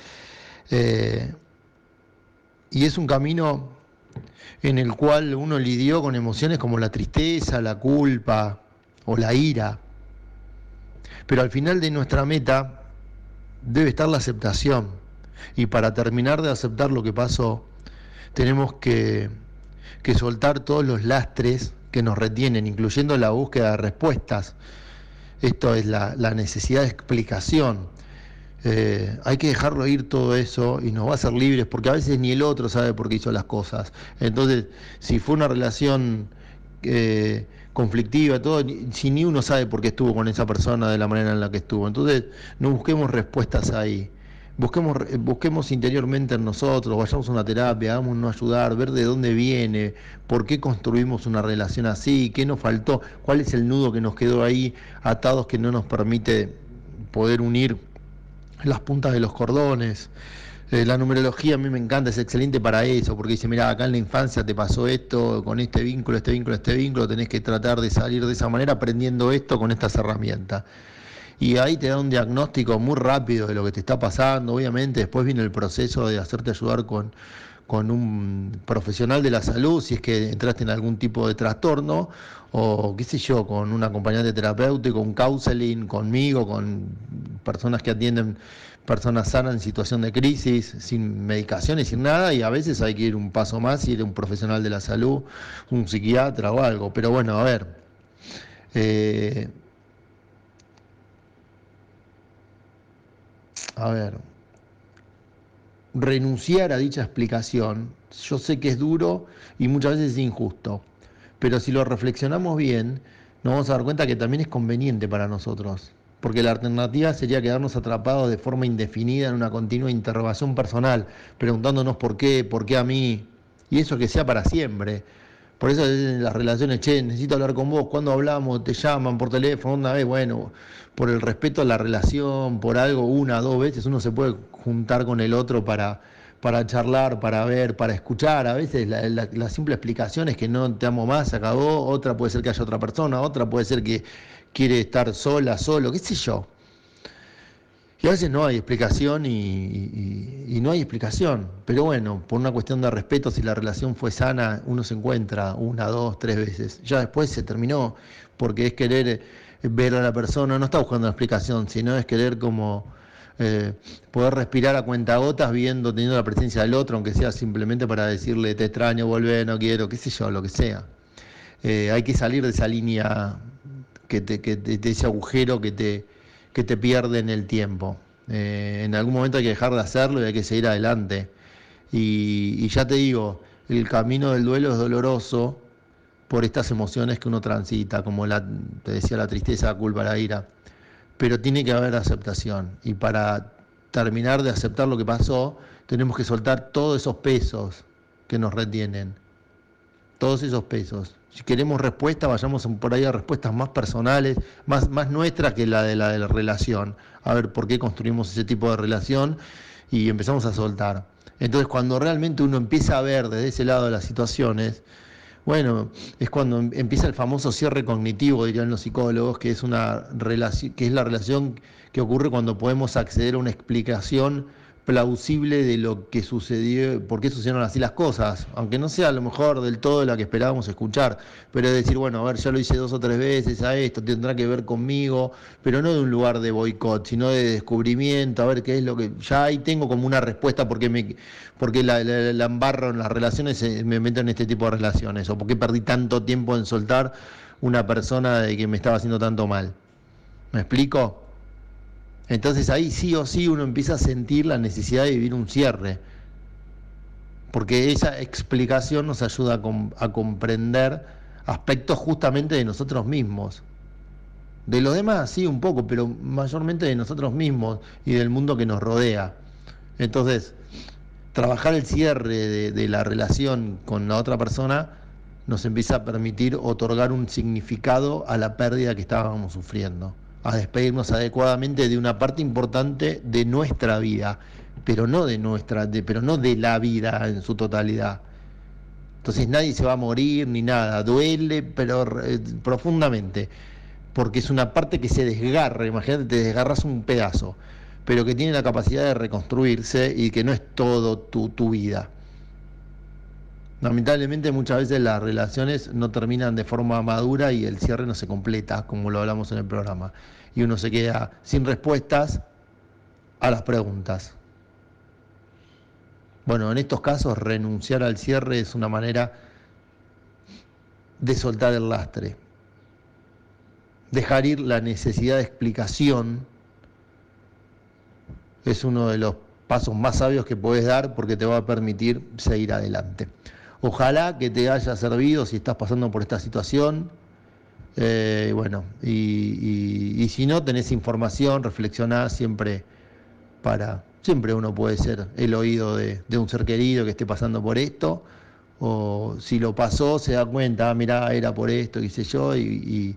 Y es un camino en el cual uno lidió con emociones como la tristeza, la culpa, o la ira. Pero al final de nuestra meta debe estar la aceptación. Y para terminar de aceptar lo que pasó, tenemos que soltar todos los lastres que nos retienen, incluyendo la búsqueda de respuestas. Esto es la necesidad de explicación. Hay que dejarlo ir todo eso y nos va a hacer libres, porque a veces ni el otro sabe por qué hizo las cosas. Entonces, si fue una relación conflictiva, todo, si ni uno sabe por qué estuvo con esa persona de la manera en la que estuvo, entonces no busquemos respuestas ahí. Busquemos interiormente en nosotros, vayamos a una terapia, hagámonos ayudar, ver de dónde viene, por qué construimos una relación así, qué nos faltó, cuál es el nudo que nos quedó ahí atados que no nos permite poder unir las puntas de los cordones. La numerología a mí me encanta, es excelente para eso, porque dice, mira, acá en la infancia te pasó esto, con este vínculo, tenés que tratar de salir de esa manera aprendiendo esto con estas herramientas. Y ahí te da un diagnóstico muy rápido de lo que te está pasando. Obviamente después viene el proceso de hacerte ayudar con un profesional de la salud, si es que entraste en algún tipo de trastorno, o qué sé yo, con un acompañante terapéutico, un counseling, conmigo, con personas que atienden personas sanas en situación de crisis, sin medicaciones, sin nada, y a veces hay que ir un paso más y ir a un profesional de la salud, un psiquiatra o algo. Pero bueno, a ver, renunciar a dicha explicación, yo sé que es duro y muchas veces es injusto, pero si lo reflexionamos bien, nos vamos a dar cuenta que también es conveniente para nosotros, porque la alternativa sería quedarnos atrapados de forma indefinida en una continua interrogación personal, preguntándonos por qué a mí, y eso que sea para siempre. Por eso en las relaciones, necesito hablar con vos, cuando hablamos, te llaman por teléfono, una vez, bueno, por el respeto a la relación, por algo, 1 o 2 veces uno se puede juntar con el otro para charlar, para ver, para escuchar. A veces la simple explicación es que no te amo más, se acabó. Otra puede ser que haya otra persona, otra puede ser que quiere estar sola, solo, qué sé yo. Y a veces no hay explicación y no hay explicación. Pero bueno, por una cuestión de respeto, si la relación fue sana, uno se encuentra 1, 2, 3 veces. Ya después se terminó, porque es querer ver a la persona, no está buscando una explicación, sino es querer como poder respirar a cuentagotas teniendo la presencia del otro, aunque sea simplemente para decirle te extraño, volvé, no quiero, qué sé yo, lo que sea. Hay que salir de esa línea, de ese agujero que te pierde en el tiempo. En algún momento hay que dejar de hacerlo y hay que seguir adelante. Y ya te digo, el camino del duelo es doloroso por estas emociones que uno transita, como te decía, la tristeza, la culpa, la ira. Pero tiene que haber aceptación. Y para terminar de aceptar lo que pasó, tenemos que soltar todos esos pesos que nos retienen. Todos esos pesos. Si queremos respuesta, vayamos por ahí a respuestas más personales, más nuestras que la de la relación. A ver por qué construimos ese tipo de relación y empezamos a soltar. Entonces, cuando realmente uno empieza a ver desde ese lado de las situaciones, bueno, es cuando empieza el famoso cierre cognitivo, dirían los psicólogos, que es la relación que ocurre cuando podemos acceder a una explicación plausible de lo que sucedió, por qué sucedieron así las cosas, aunque no sea a lo mejor del todo la que esperábamos escuchar, pero es decir, bueno, a ver, ya lo hice 2 o 3 veces a esto, tendrá que ver conmigo, pero no de un lugar de boicot, sino de descubrimiento, a ver qué es lo que, ya ahí tengo como una respuesta porque la embarro en las relaciones, me meto en este tipo de relaciones, o por qué perdí tanto tiempo en soltar una persona de que me estaba haciendo tanto mal. ¿Me explico? Entonces ahí sí o sí uno empieza a sentir la necesidad de vivir un cierre, porque esa explicación nos ayuda a comprender aspectos justamente de nosotros mismos. De los demás sí un poco, pero mayormente de nosotros mismos y del mundo que nos rodea. Entonces, trabajar el cierre de la relación con la otra persona nos empieza a permitir otorgar un significado a la pérdida que estábamos sufriendo, a despedirnos adecuadamente de una parte importante de nuestra vida, pero no de la vida en su totalidad. Entonces nadie se va a morir ni nada, duele, pero profundamente, porque es una parte que se desgarra. Imagínate, te desgarras un pedazo, pero que tiene la capacidad de reconstruirse y que no es todo tu vida. Lamentablemente muchas veces las relaciones no terminan de forma madura y el cierre no se completa, como lo hablamos en el programa. Y uno se queda sin respuestas a las preguntas. Bueno, en estos casos renunciar al cierre es una manera de soltar el lastre. Dejar ir la necesidad de explicación es uno de los pasos más sabios que podés dar porque te va a permitir seguir adelante. Ojalá que te haya servido si estás pasando por esta situación. Y si no tenés información, reflexioná siempre siempre uno puede ser el oído de un ser querido que esté pasando por esto, o si lo pasó se da cuenta, mirá, era por esto, qué sé yo, y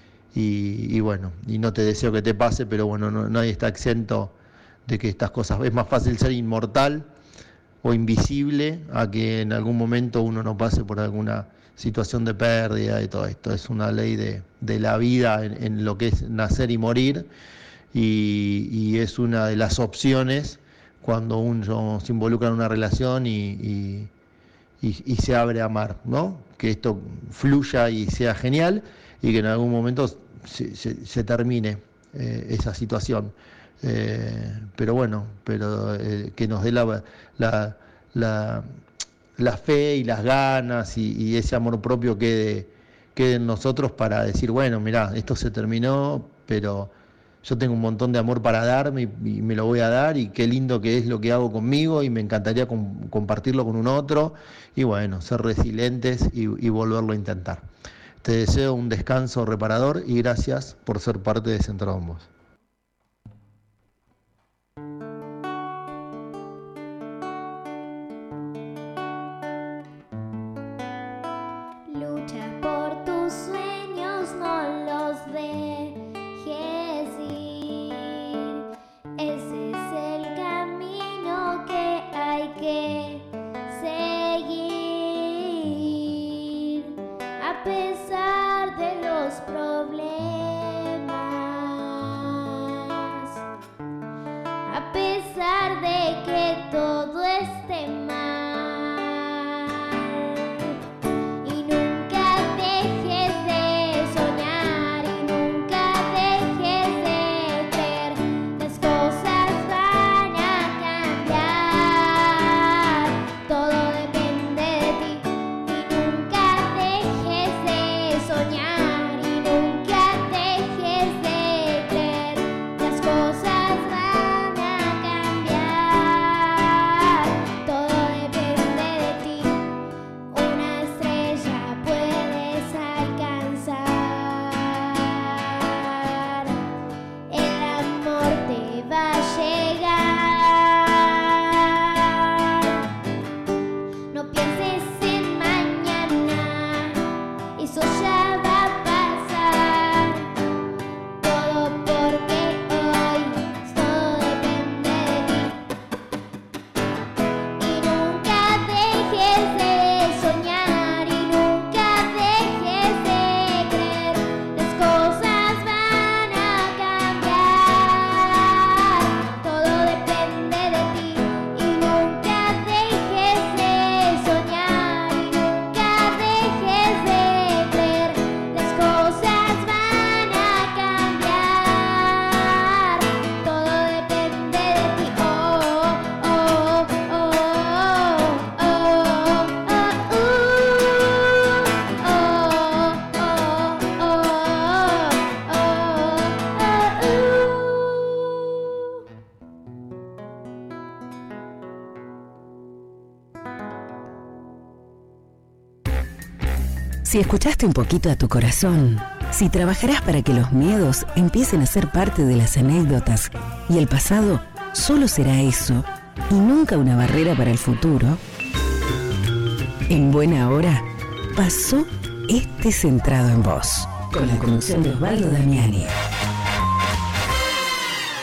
no te deseo que te pase, pero bueno, nadie está exento de que estas cosas, es más fácil ser inmortal o invisible a que en algún momento uno no pase por alguna situación de pérdida y todo esto. Es una ley de la vida en lo que es nacer y morir, y es una de las opciones cuando uno se involucra en una relación y se abre a amar, ¿no? Que esto fluya y sea genial y que en algún momento se termine esa situación. Pero que nos dé la fe y las ganas y ese amor propio quede en nosotros para decir, bueno, mirá, esto se terminó, pero yo tengo un montón de amor para darme y me lo voy a dar, y qué lindo que es lo que hago conmigo y me encantaría compartirlo con un otro, y bueno, ser resilientes y volverlo a intentar. Te deseo un descanso reparador y gracias por ser parte de Centrado en Vos. Lucha por tus sueños, no los dejes ir. Ese es el camino que hay que seguir. A pesar de los problemas, a pesar de que todo esté mal. Si escuchaste un poquito a tu corazón, si trabajarás para que los miedos empiecen a ser parte de las anécdotas y el pasado solo será eso y nunca una barrera para el futuro, en buena hora pasó este Centrado en Vos, con la conducción de Osvaldo Damiani.